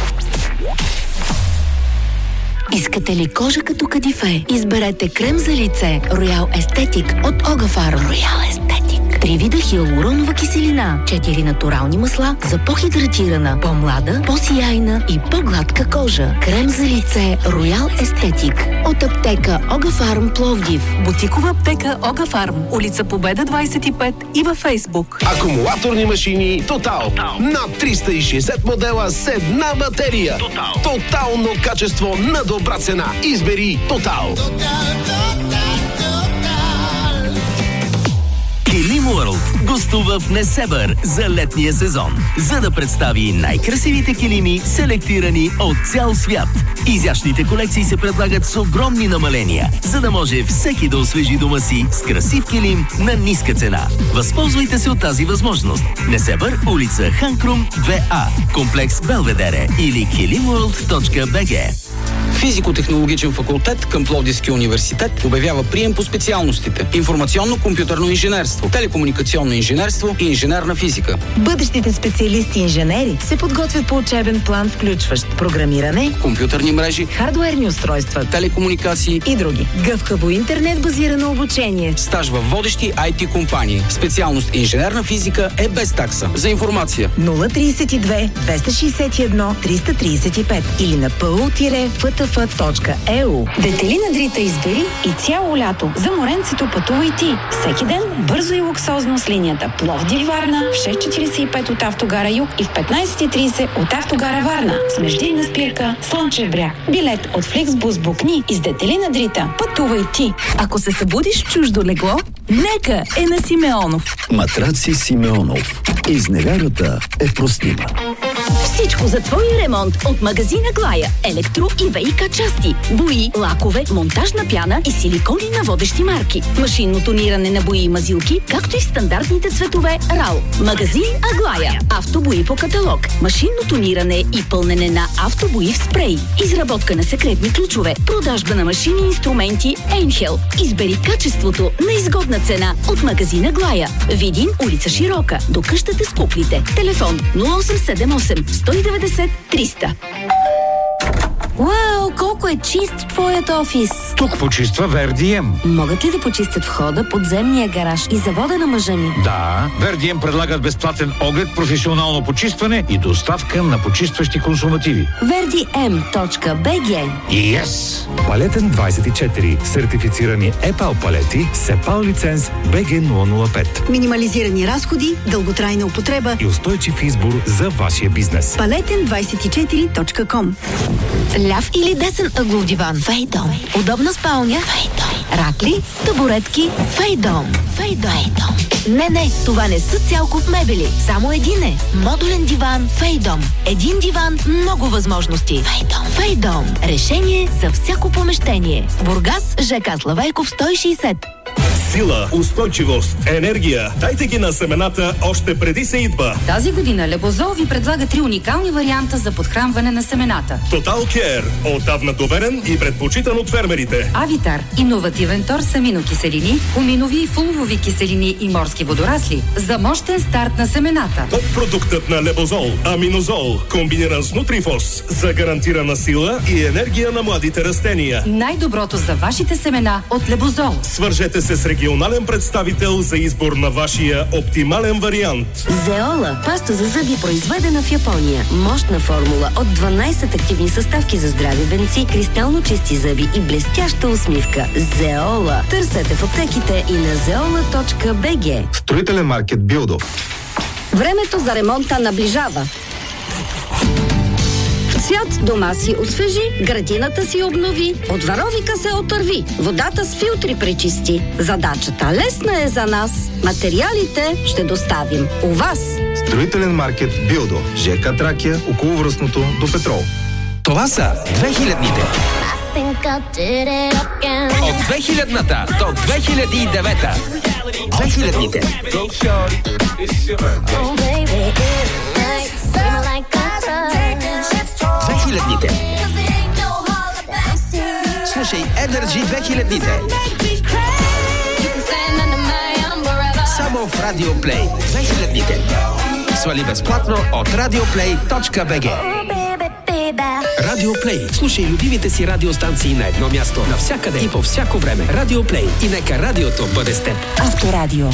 Искате ли кожа като кадифе? Изберете крем за лице Royal Aesthetic от Огафарм. Royal Aesthetic. Три вида хиалуронова киселина, четири натурални масла за по-хидратирана, по-млада, по-сияйна и по-гладка кожа. Крем за лице Royal Aesthetic от аптека Огафарм Пловдив. Бутикова аптека Огафарм, улица Победа двадесет и пет и във Фейсбук. Акумулаторни машини Тотал. Над триста и шейсет модела с една батерия. Тотал. Тотално качество на добра цена. Избери Тотал. Килим World гостува в Несебър за летния сезон, за да представи най-красивите килими, селектирани от цял свят. Изящните колекции се предлагат с огромни намаления, за да може всеки да освежи дома си с красив килим на ниска цена. Възползвайте се от тази възможност. Несебър, улица Ханкрум две А, комплекс Белведере или килим ворлд точка би джи. Физико-технологичен факултет към Пловдивския университет обявява прием по специалностите: информационно-компютърно инженерство, телекомуникационно инженерство и инженерна физика. Бъдещите специалисти-инженери се подготвят по учебен план, включващ програмиране, компютърни мрежи, хардуерни устройства, телекомуникации и други. Гъвкаво интернет-базирано обучение. Стаж във водещи ай ти компании. Специалност инженерна физика е без такса. За информация нула тридесет и две двеста шейсет и едно триста тридесет и пет или на пи ю еф т ф точка и ю. Детелина Дрита избери и цяло лято. За моренцето пътува и ти. Всеки ден бързо и луксозно с линията Пловдив Варна в шест четиридесет и пет от Автогара Юг и в петнайсет и тридесет от Автогара Варна. С междинна спирка Слънчев бряг. Билет от Фликсбус букни и с Детелина Дрита пътува и ти. Ако се събудиш чуждо легло, нека е на Симеонов. Матраци Симеонов. Изневярата е простима. Всичко за твой ремонт от магазина Глая. Електро и ВиК части, бои, лакове, монтажна пяна и силикони на водещи марки. Машинно тониране на бои и мазилки, както и в стандартните цветове РАЛ. Магазин Аглая. Автобои по каталог. Машинно тониране и пълнене на автобои в спрей. Изработка на секретни ключове. Продажба на машини и инструменти Енхел. Избери качеството на изгодна цена от магазина Глая. Видин, улица Широка. До къщата с куплите. Телефон нула осем седем осем сто и деветдесет триста. Уау, колко е чист твоят офис! Тук почиства Вердием. Могат ли да почистят входа, подземния гараж и завода на мъжа ми? Да, Вердием предлагат безплатен оглед, професионално почистване и доставка на почистващи консумативи. вердием точка би джи. Yes! Палетен двайсет и четири. Сертифицирани Епал палети с Епал лиценз би джи нула нула пет. Минимализирани разходи, дълготрайна употреба И устойчив избор за вашия бизнес. палетен двайсет и четири точка ком. Ляв или десен ъглов диван? Фейдом. Удобна спалня? Фейдом. Ракли, табуретки? Фейдом. Фейдом. Не, не, това не са цялков мебели. Само един е. Модулен диван Фейдом. Един диван, много възможности. Фейдом. Фейдом. Решение за всяко помещение. Бургас, ЖК Славейков сто и шейсет. Сила, устойчивост, енергия. Дайте ги на семената още преди се идва. Тази година Лебозол ви предлага три уникални варианта за подхранване на семената. Total Care. Отдавна доверен и предпочитан от фермерите. Авитар. Иновативен тор с аминокиселини, куминови и фулвови киселини и морски водорасли за мощен старт на семената. Топ продуктът на Лебозол. Аминозол. Комбиниран с Нутрифос. За гарантирана сила и енергия на младите растения. Най-доброто за вашите семена от Лебозол. Свържете се с регионален представител за избор на вашия оптимален вариант. Зеола. Паста за зъби, произведена в Япония. Мощна формула от дванайсет активни съставки за здрави венци, кристално чисти зъби и блестяща усмивка. Зеола. Търсете в аптеките и на зеола точка би джи. Строителен маркет Билдо. Времето за ремонта наближава. Цвят дома си освежи, градината си обнови, от варовика се отърви, водата с филтри пречисти. Задачата лесна е за нас. Материалите ще доставим у вас. Строителен маркет Билдо. ЖК Тракия, околовръстното до Петрол. Това са две хилядните. От две хилядната до две хиляди и девета. две хилядните. две хилядните. Слушай Energy две хилядните. Само в Радио Плей. две хилядните. Свали безплатно от радиоплей точка би джи. Радио Плей. Слушай любимите си радиостанции на едно място, навсякъде и по всяко време. Радио Плей. И нека радиото бъде с теб. Авторадио.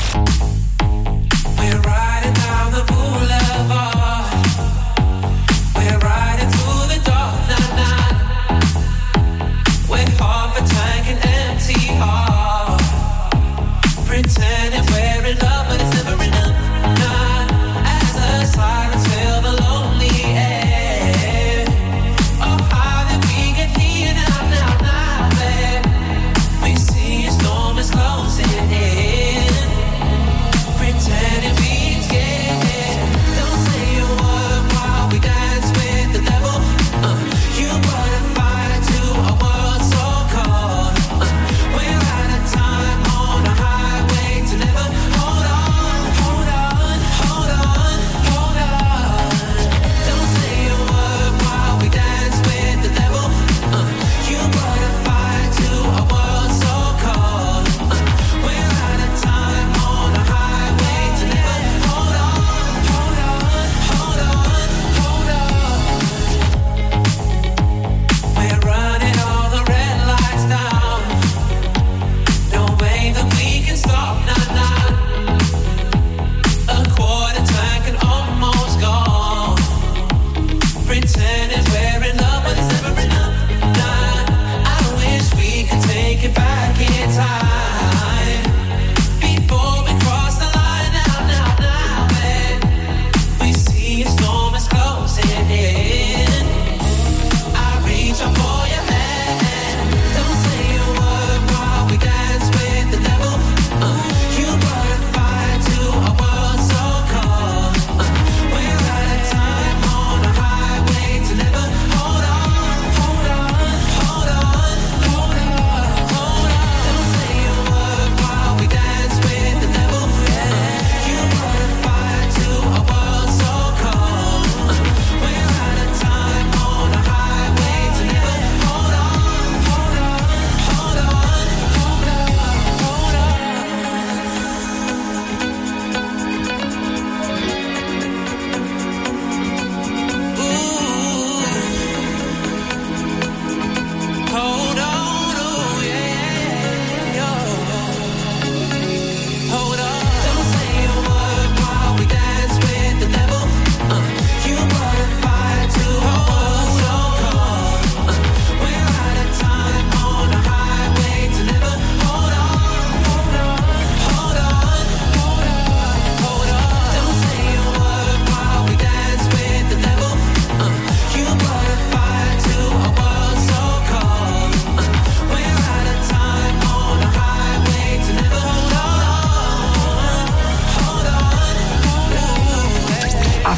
Pretending we're in love, but it's never enough. Not as the sirens fill the lonely air. Oh, how did we get here now, now, now, babe? We see a storm is closing in. Pretending we ain't scared. Don't say a word while we dance with the devil. Uh, you brought a fire to a world so cold. Uh, we're out of time on a highway to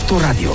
Авторадио.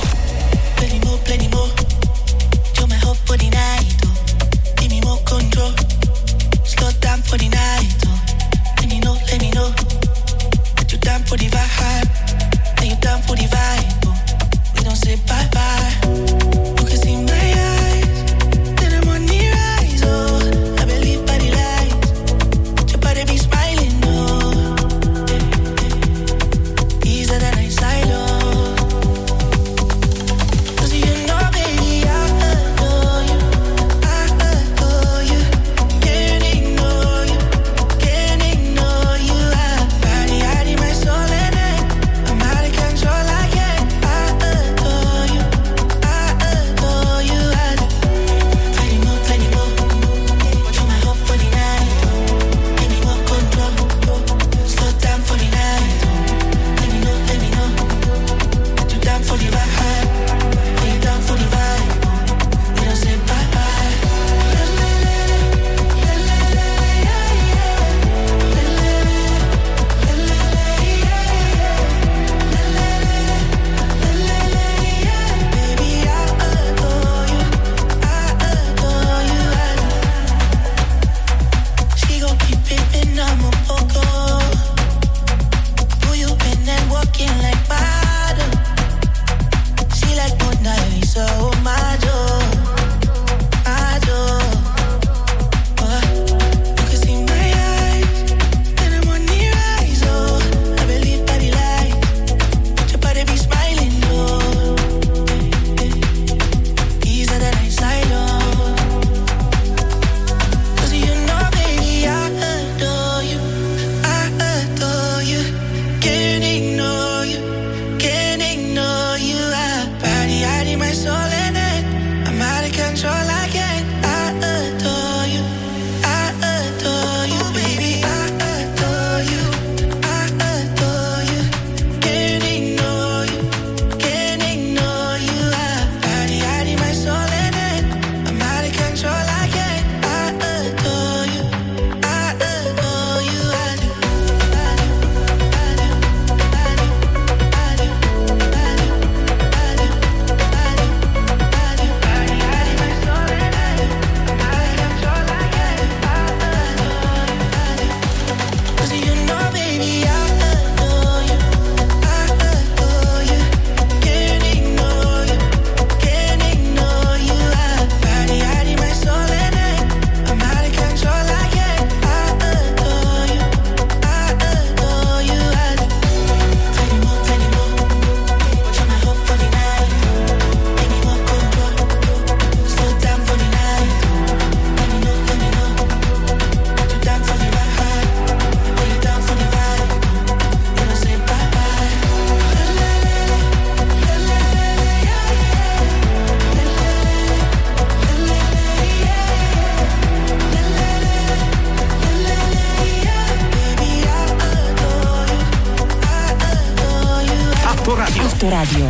Авторадио.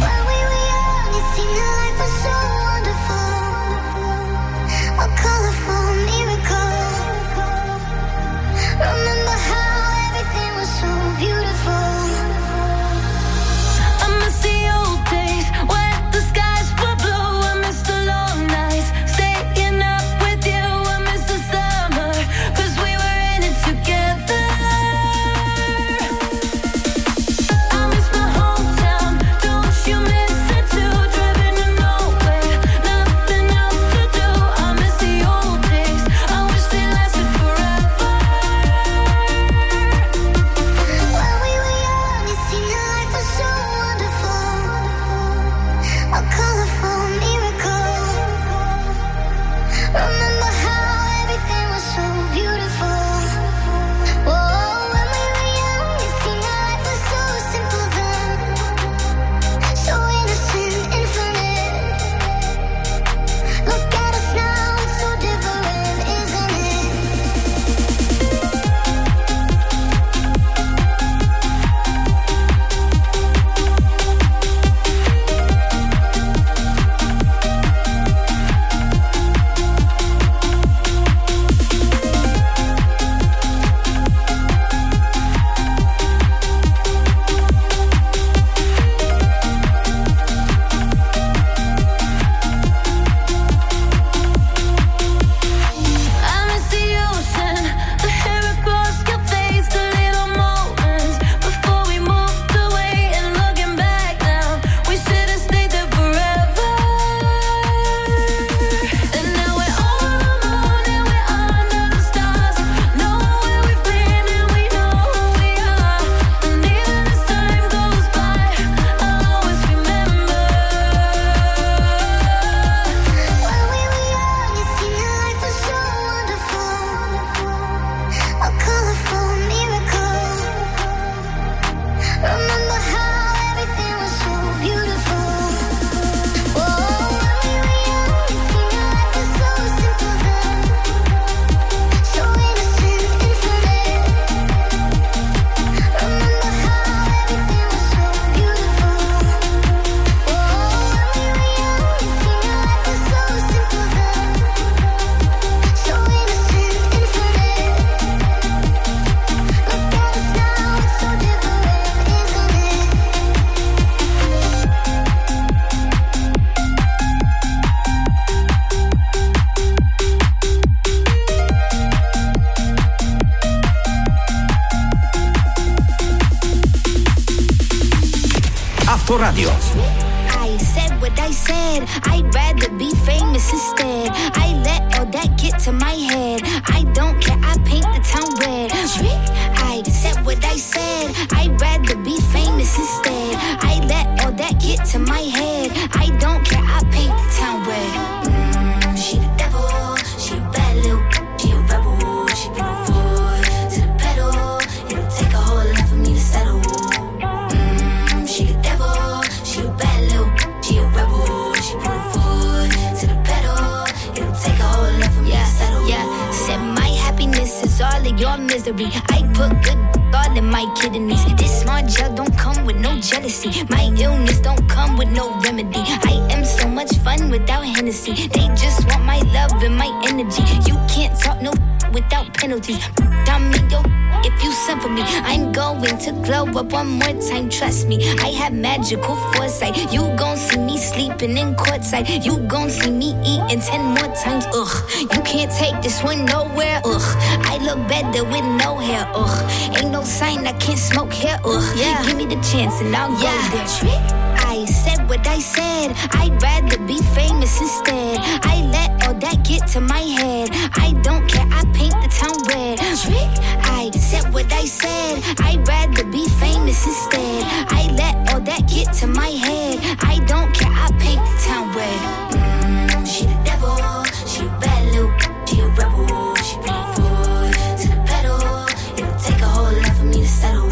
You miss Авторадио. I said what I said. I'd rather be famous instead. I let all that get to my head. I don't care. I paint the town red. Trick. I said what I said. I'd rather be famous instead. I let all that get to my head. I don't care. I paint the town red. Mm, she the devil. She a bad little. She a rebel. She bring a foot to the pedal. It'll take a whole lot for me to settle. Mm, she the devil. She a bad little. She a rebel, she put her foot to the pedal. It'll take a whole lot for me to settle. Yeah, said my happiness is all of your misery. I put good all in my kidneys. This smart gel don't come with no jealousy. My illness don't come with no remedy. I am so much fun without Hennessy. They just want my love and my energy. You can't talk no without penalties. I'm in your if you send for me. I'm going to glow up one more time, trust me. I have magical foresight. You gon' see me sleeping in courtside. You gon' see me eating ten more times, ugh. You can't take this one nowhere, ugh. I look better with no hair, ugh. Ain't no sign I can't smoke here, ugh. Yeah. Give me the chance and I'll yeah. go there. Trick. I said what I said. I'd rather be famous instead. I let all that get to my head. I don't care. I paint the town red. Trick. I said what I said. I'd rather be famous instead. I let all that get to my head. I don't care. I paint the town red. Mm, she the devil. She a bad little. She a rebel. She bring a foot to the pedal. It'll take a whole lot for me to settle.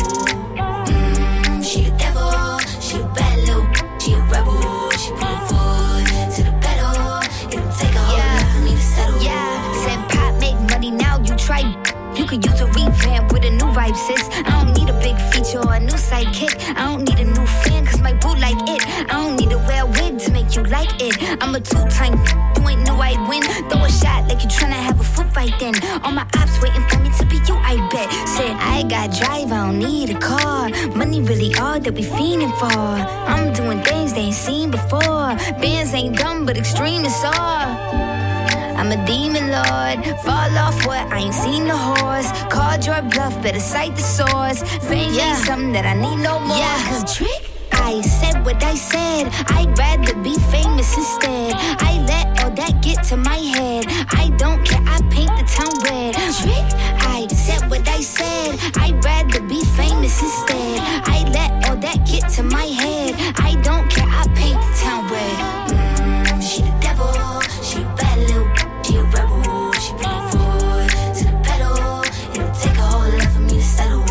Mm, she the devil. She a bad little. She a rebel. She bring a foot to the pedal. It'll take a whole yeah. lot for me to settle. Yeah, said pop make money now. You try. You could use a revamp with a new vibe, sis. I don't need a big feature or a new sidekick. I don't need a new fan, cause my boo like it. I don't need to wear a wig to make you like it. I'm a two-time, you ain't knew I'd win. Throw a shot like you tryna have a foot fight then. All my ops waiting for me to be you, I bet. Said, I got drive, I don't need a car. Money really all that we fiending for. I'm doing things they ain't seen before. Bands ain't dumb, but extreme is all. I'm a demon lord, fall off what I ain't seen the horse. Called your bluff, better cite the source. Fame yeah. ain't something that I need no more. Yeah, cause trick. I said what I said. I'd rather be famous instead. I let all that get to my head. I don't care. I paint the town red. Trick. I said what I said. I'd rather be famous instead. I let all that get to my head. I don't care. I paint the town red. Mm, she the devil. She a bad little. She a rebel, she bring a foot to the pedal. It'll take a whole lot for me to settle.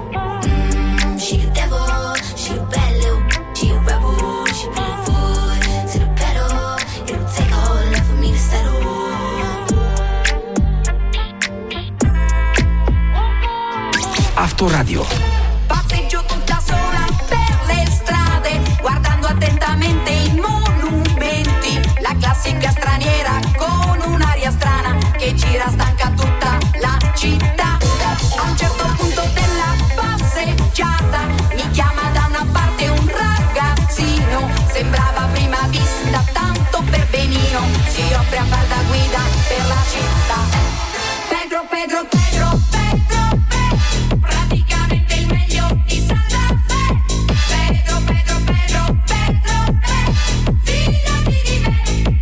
Mm, she the devil, she a bad little. She a rebel, she bring a foot to the pedal. It'll take a whole lot for me to settle. Авторадио. Passeggio tutta sola per le strade, guardando attentamente i monumenti. La classica straniera con un'aria strana che gira stanca tutta la città. A un certo punto della passeggiata mi chiama da una parte un ragazzino. Sembrava a prima vista tanto per benino. Si offre a far da guida per la città. Pedro, Pedro, Pedro, Pedro, Pedro. Praticamente il meglio di Santa Fe. Pedro, Pedro, Pedro, Pedro, Pedro. Fidati di me.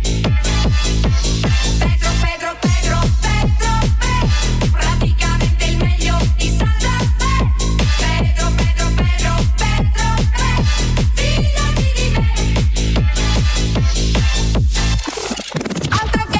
Pedro, Pedro, Pedro, Pedro, Pedro. Praticamente il meglio di Santa Fe. Pedro, Pedro, Pedro, Pedro, Pedro. Fidati di me. Altro che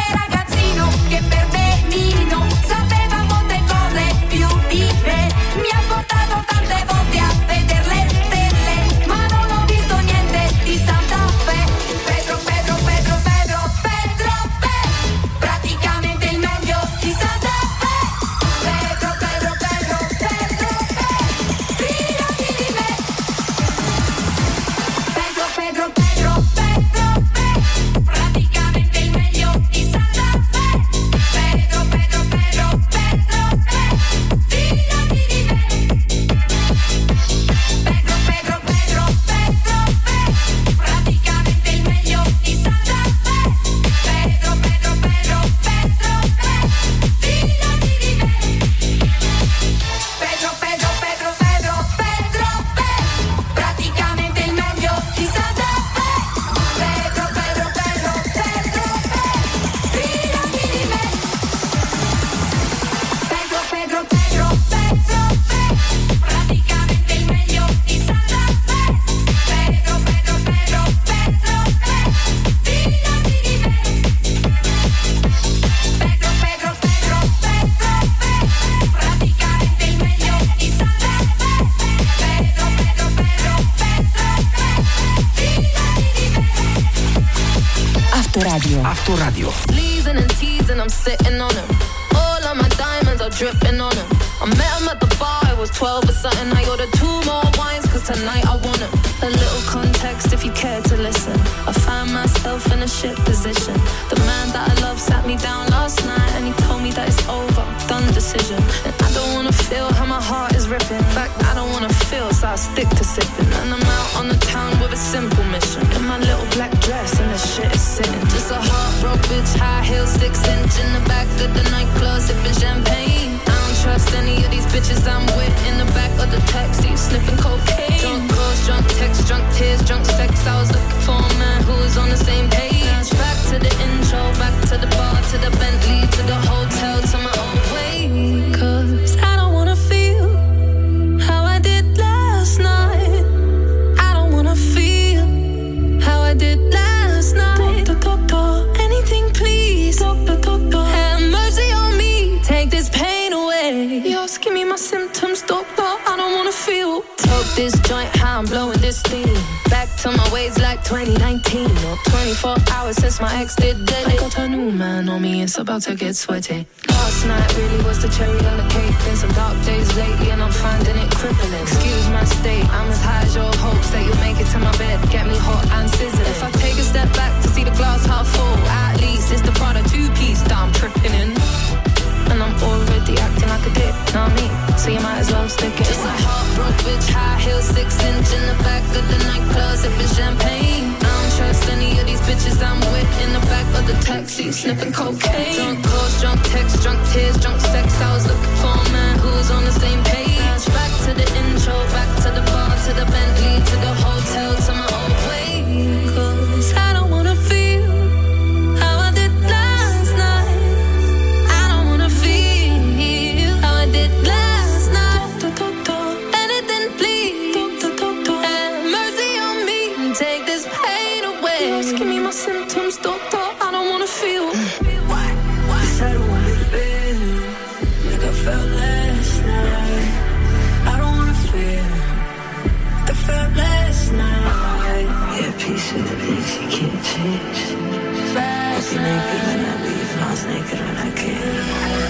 Авторадио. Авторадио. Leasing and teasing, I'm sitting on them. All of my diamonds are dripping on them. I met him at the bar, I was twelve or something. I ordered two more wines, cause tonight I want them. A little context if you care to listen. I found myself in a shit position. The man that I love sat me down last night and he told me that it's over, done decision. And I don't wanna feel how my heart is ripping. In fact, I don't wanna feel, so I stick to sipping. And I'm out on the town with a simple mission. In my little black dress and the shit is sitting. Just a heartbroken bitch, high heels, six inch in the back of the nightclub, sipping champagne. I don't trust any of these bitches I'm with. In the back of the taxi, sniffing cocaine. Drunk calls, drunk texts, drunk tears, drunk sex. I was looking for a man who was on the same page. Back to the intro, back to the bar, to the Bentley, to the hotel, to my own way. Cause I don't wanna feel how I did last night. I don't wanna feel how I did last night. Doctor, doctor, anything please. Doctor, doctor, have mercy on me. Take this pain away. You're asking me my symptoms, doctor. I don't wanna feel. Toke this joint, how I'm blowing this steam. Back to my ways like twenty nineteen. Or twenty-four hours since my ex did dead. I got a new man on me, it's about to get sweaty. Last night really was the cherry on the cake. Been some dark days lately and I'm finding it crippling. Excuse my state, I'm as high as your hopes that you'll make it to my bed. Get me hot and sizzling. If I take a step back to see the glass half full, at least it's the Prada two-piece that I'm tripping in. And I'm already acting like a dick, not me, so you might as well stick it. Just a heartbroken bitch, high heels, six inch in the back of the nightclub, sipping champagne. I don't trust any of these bitches I'm with. In the back of the taxi, sniffing cocaine. Drunk calls, drunk texts, drunk tears, drunk sex. I was looking for a man who was on the same page. Back to the intro, back to the bar, to the Bentley, to the hotel, to my old way. Cause I don't wanna feel how I did last night. I don't wanna feel how I did last night. Doctor, doctor, anything please. Doctor, doctor, have mercy on me and take this pain away. You're asking me my symptoms, doctor. I don't wanna feel. What? What? Cause I don't wanna feel like I felt last night. I don't wanna feel like I felt last night. Yeah, piece of the piece you can't change. I was naked when I leave, and I was naked when I came.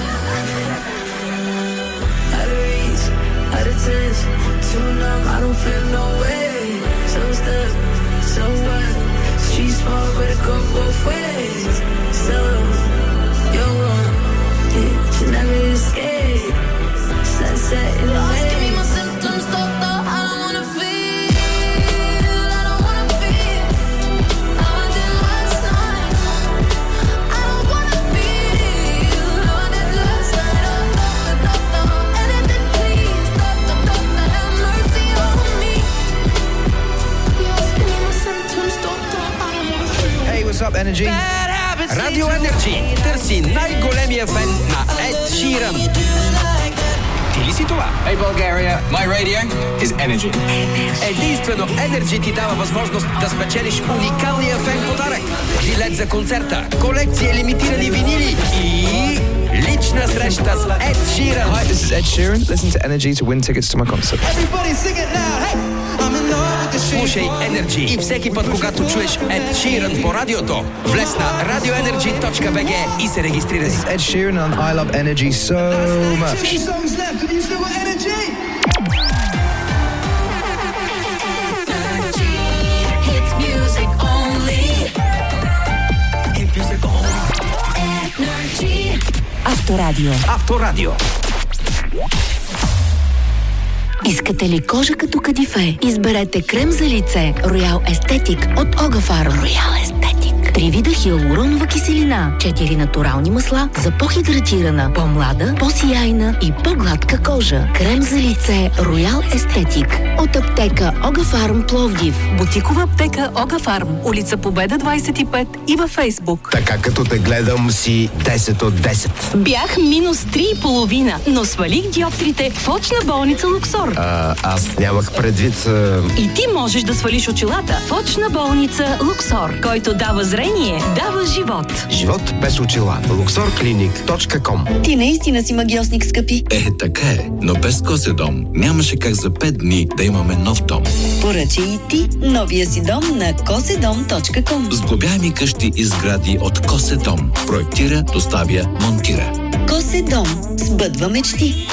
Out of reach, out of touch, too numb, I don't feel no way. So stuck, so what? Street small, but it go both ways. So, you're wrong, yeah, you never escape. Sunset in the way. Give me my symptoms, doctor, I don't wanna feel. I don't wanna feel how I did last night. I don't wanna feel how I did last night. Oh, doctor, doctor, anything please. Doctor, doctor, have mercy on me. You're asking me my symptoms, doctor, I don't wanna feel. Hey, what's up, Energy? Radio Energy търси най-големия фен на Ед Ширан. Ти ли си това? Hey Bulgaria, my radio is Energy. Единствено Energy ти дава възможност да спечелиш уникалния фен подарък. Билет за концерта, колекция лимитирани винили и лична среща с Ед Ширан. Hi, this is Ed Sheeran. Listen to Energy to win tickets to my concert. Everybody sing it now. Hey, I'm in love with the shit. Слушай Energy и всеки път, когато чуеш Ed Sheeran по радиото, влез на радио енерджи точка би джи и се регистрирай. This is Ed Sheeran and I love Energy so much. Two songs left. Have you still got energy? Energy, hits music only. Hit music only. Energy. Авторадио. Авторадио. Искате ли кожа като кадифе? Изберете крем за лице Royal Aesthetic от Огафарм. Royal Aesthetic. Три вида хиалуронова киселина, четири натурални масла за по-хидратирана, по-млада, по-сияйна и по-гладка кожа. Крем за лице Royal Aesthetic от аптека Огафарм Пловдив. Бутикова аптека Огафарм, улица Победа двадесет и пет и във Фейсбук. Така като те гледам си десет от десет. Бях минус три и половина, но свалих диоптрите в очна болница Луксор. А, аз нямах предвид... А... И ти можеш да свалиш очилата в очна болница Луксор, който дава зрение Зрение дава живот. Живот без очила. луксор клиник точка ком. Ти наистина си магиосник, скъпи. Е, така е, но без Коседом нямаше как за пет дни да имаме нов дом. Поръчай и ти новия си дом на коседом точка ком. Сглобяеми къщи и сгради от Коседом. Проектира, доставя, монтира. Коседом. Сбъдва мечти.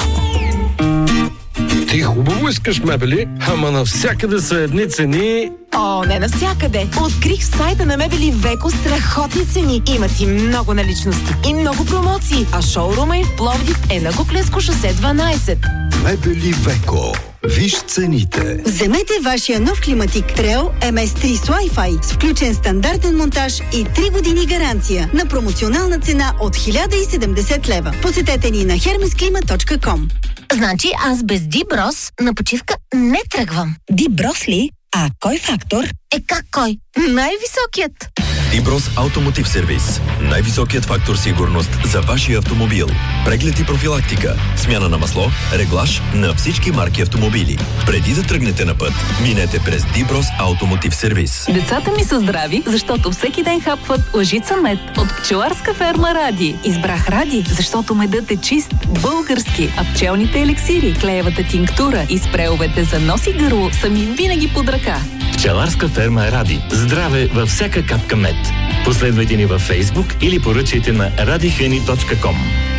Ти хубаво искаш мебели, ама навсякъде са едни цени. О, не навсякъде. Открих в сайта на Мебели Веко страхотни цени. Имат и много наличности и много промоции. А шоурума им в Пловдив е на Гоклеско шосе дванайсет. Мебели Веко. Виж цените. Вземете вашия нов климатик Трео Ем Ес три с Wi-Fi с включен стандартен монтаж и три години гаранция на промоционална цена от хиляда и седемдесет лева. Посетете ни на хермес клима точка ком. Значи аз без Диброс на почивка не тръгвам. Диброс ли? А кой фактор? Е как кой? Най-високият. Диброс Автомотив Сервис. Най-високият фактор сигурност за вашия автомобил. Преглед и профилактика. Смяна на масло, реглаж на всички марки автомобили. Преди да тръгнете на път, минете през Диброс Автомотив Сервис. Децата ми са здрави, защото всеки ден хапват лъжица мед от пчеларска ферма Ради. Избрах Ради, защото медът е чист, български, а пчелните елексири, клеевата тинктура и спреовете за нос и гърло са ми винаги под ръка. Пчеларска ферма Ради. Здраве във всяка капка мед. Последвайте ни във Фейсбук или поръчайте на радихени точка ком.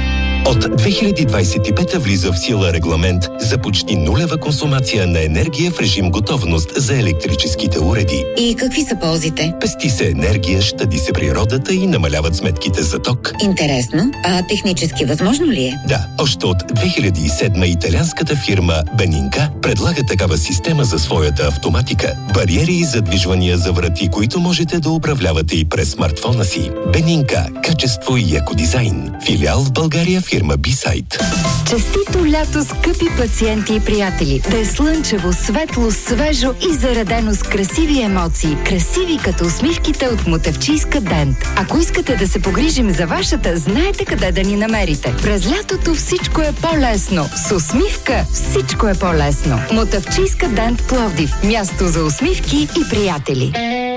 От две хиляди двадесет и пета влиза в сила регламент за почти нулева консумация на енергия в режим готовност за електрическите уреди. И какви са ползите? Пести се енергия, щади се природата и намаляват сметките за ток. Интересно. А технически възможно ли е? Да. Още от две хиляди и седма италианската фирма Бенинка предлага такава система за своята автоматика. Бариери и задвижвания за врати, които можете да управлявате и през смартфона си. Бенинка. Качество и екодизайн. Филиал в България, фирма Бисайт. Честито лято, скъпи пациенти и приятели! Да е слънчево, светло, свежо и заредено с красиви емоции. Красиви като усмивките от Мотавчийска Дент. Ако искате да се погрижим за вашата, знаете къде да ни намерите. През лятото всичко е по-лесно. С усмивка всичко е по-лесно. Мотавчийска Дент Пловдив. Място за усмивки и приятели.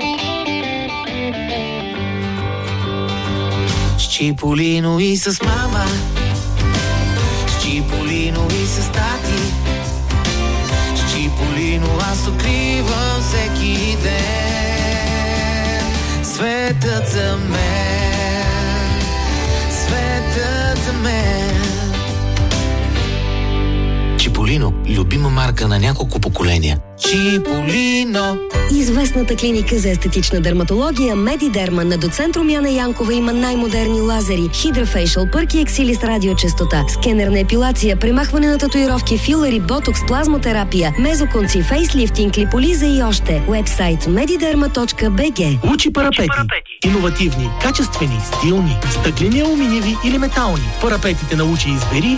С Чиполино и с мама, с Чиполино и с тати, с Чиполино аз откривам всеки ден светът за мен, светът за мен. Чиполино, любима марка на няколко поколения. Чиполино. Известната клиника за естетична дерматология Медидерма на доцент Румяна Янкова има най-модерни лазери, хидрофейшъл, пърки, ексили с радиочестота, скенерна епилация, премахване на татуировки, филери, ботокс, плазмотерапия, мезоконци, фейслифтинг, липолиза и още. Уебсайт медидерма точка би джи. Лучи парапети. Иновативни, качествени, стилни, стъклени, алуминиеви или метални. Парапетите на Лучи избери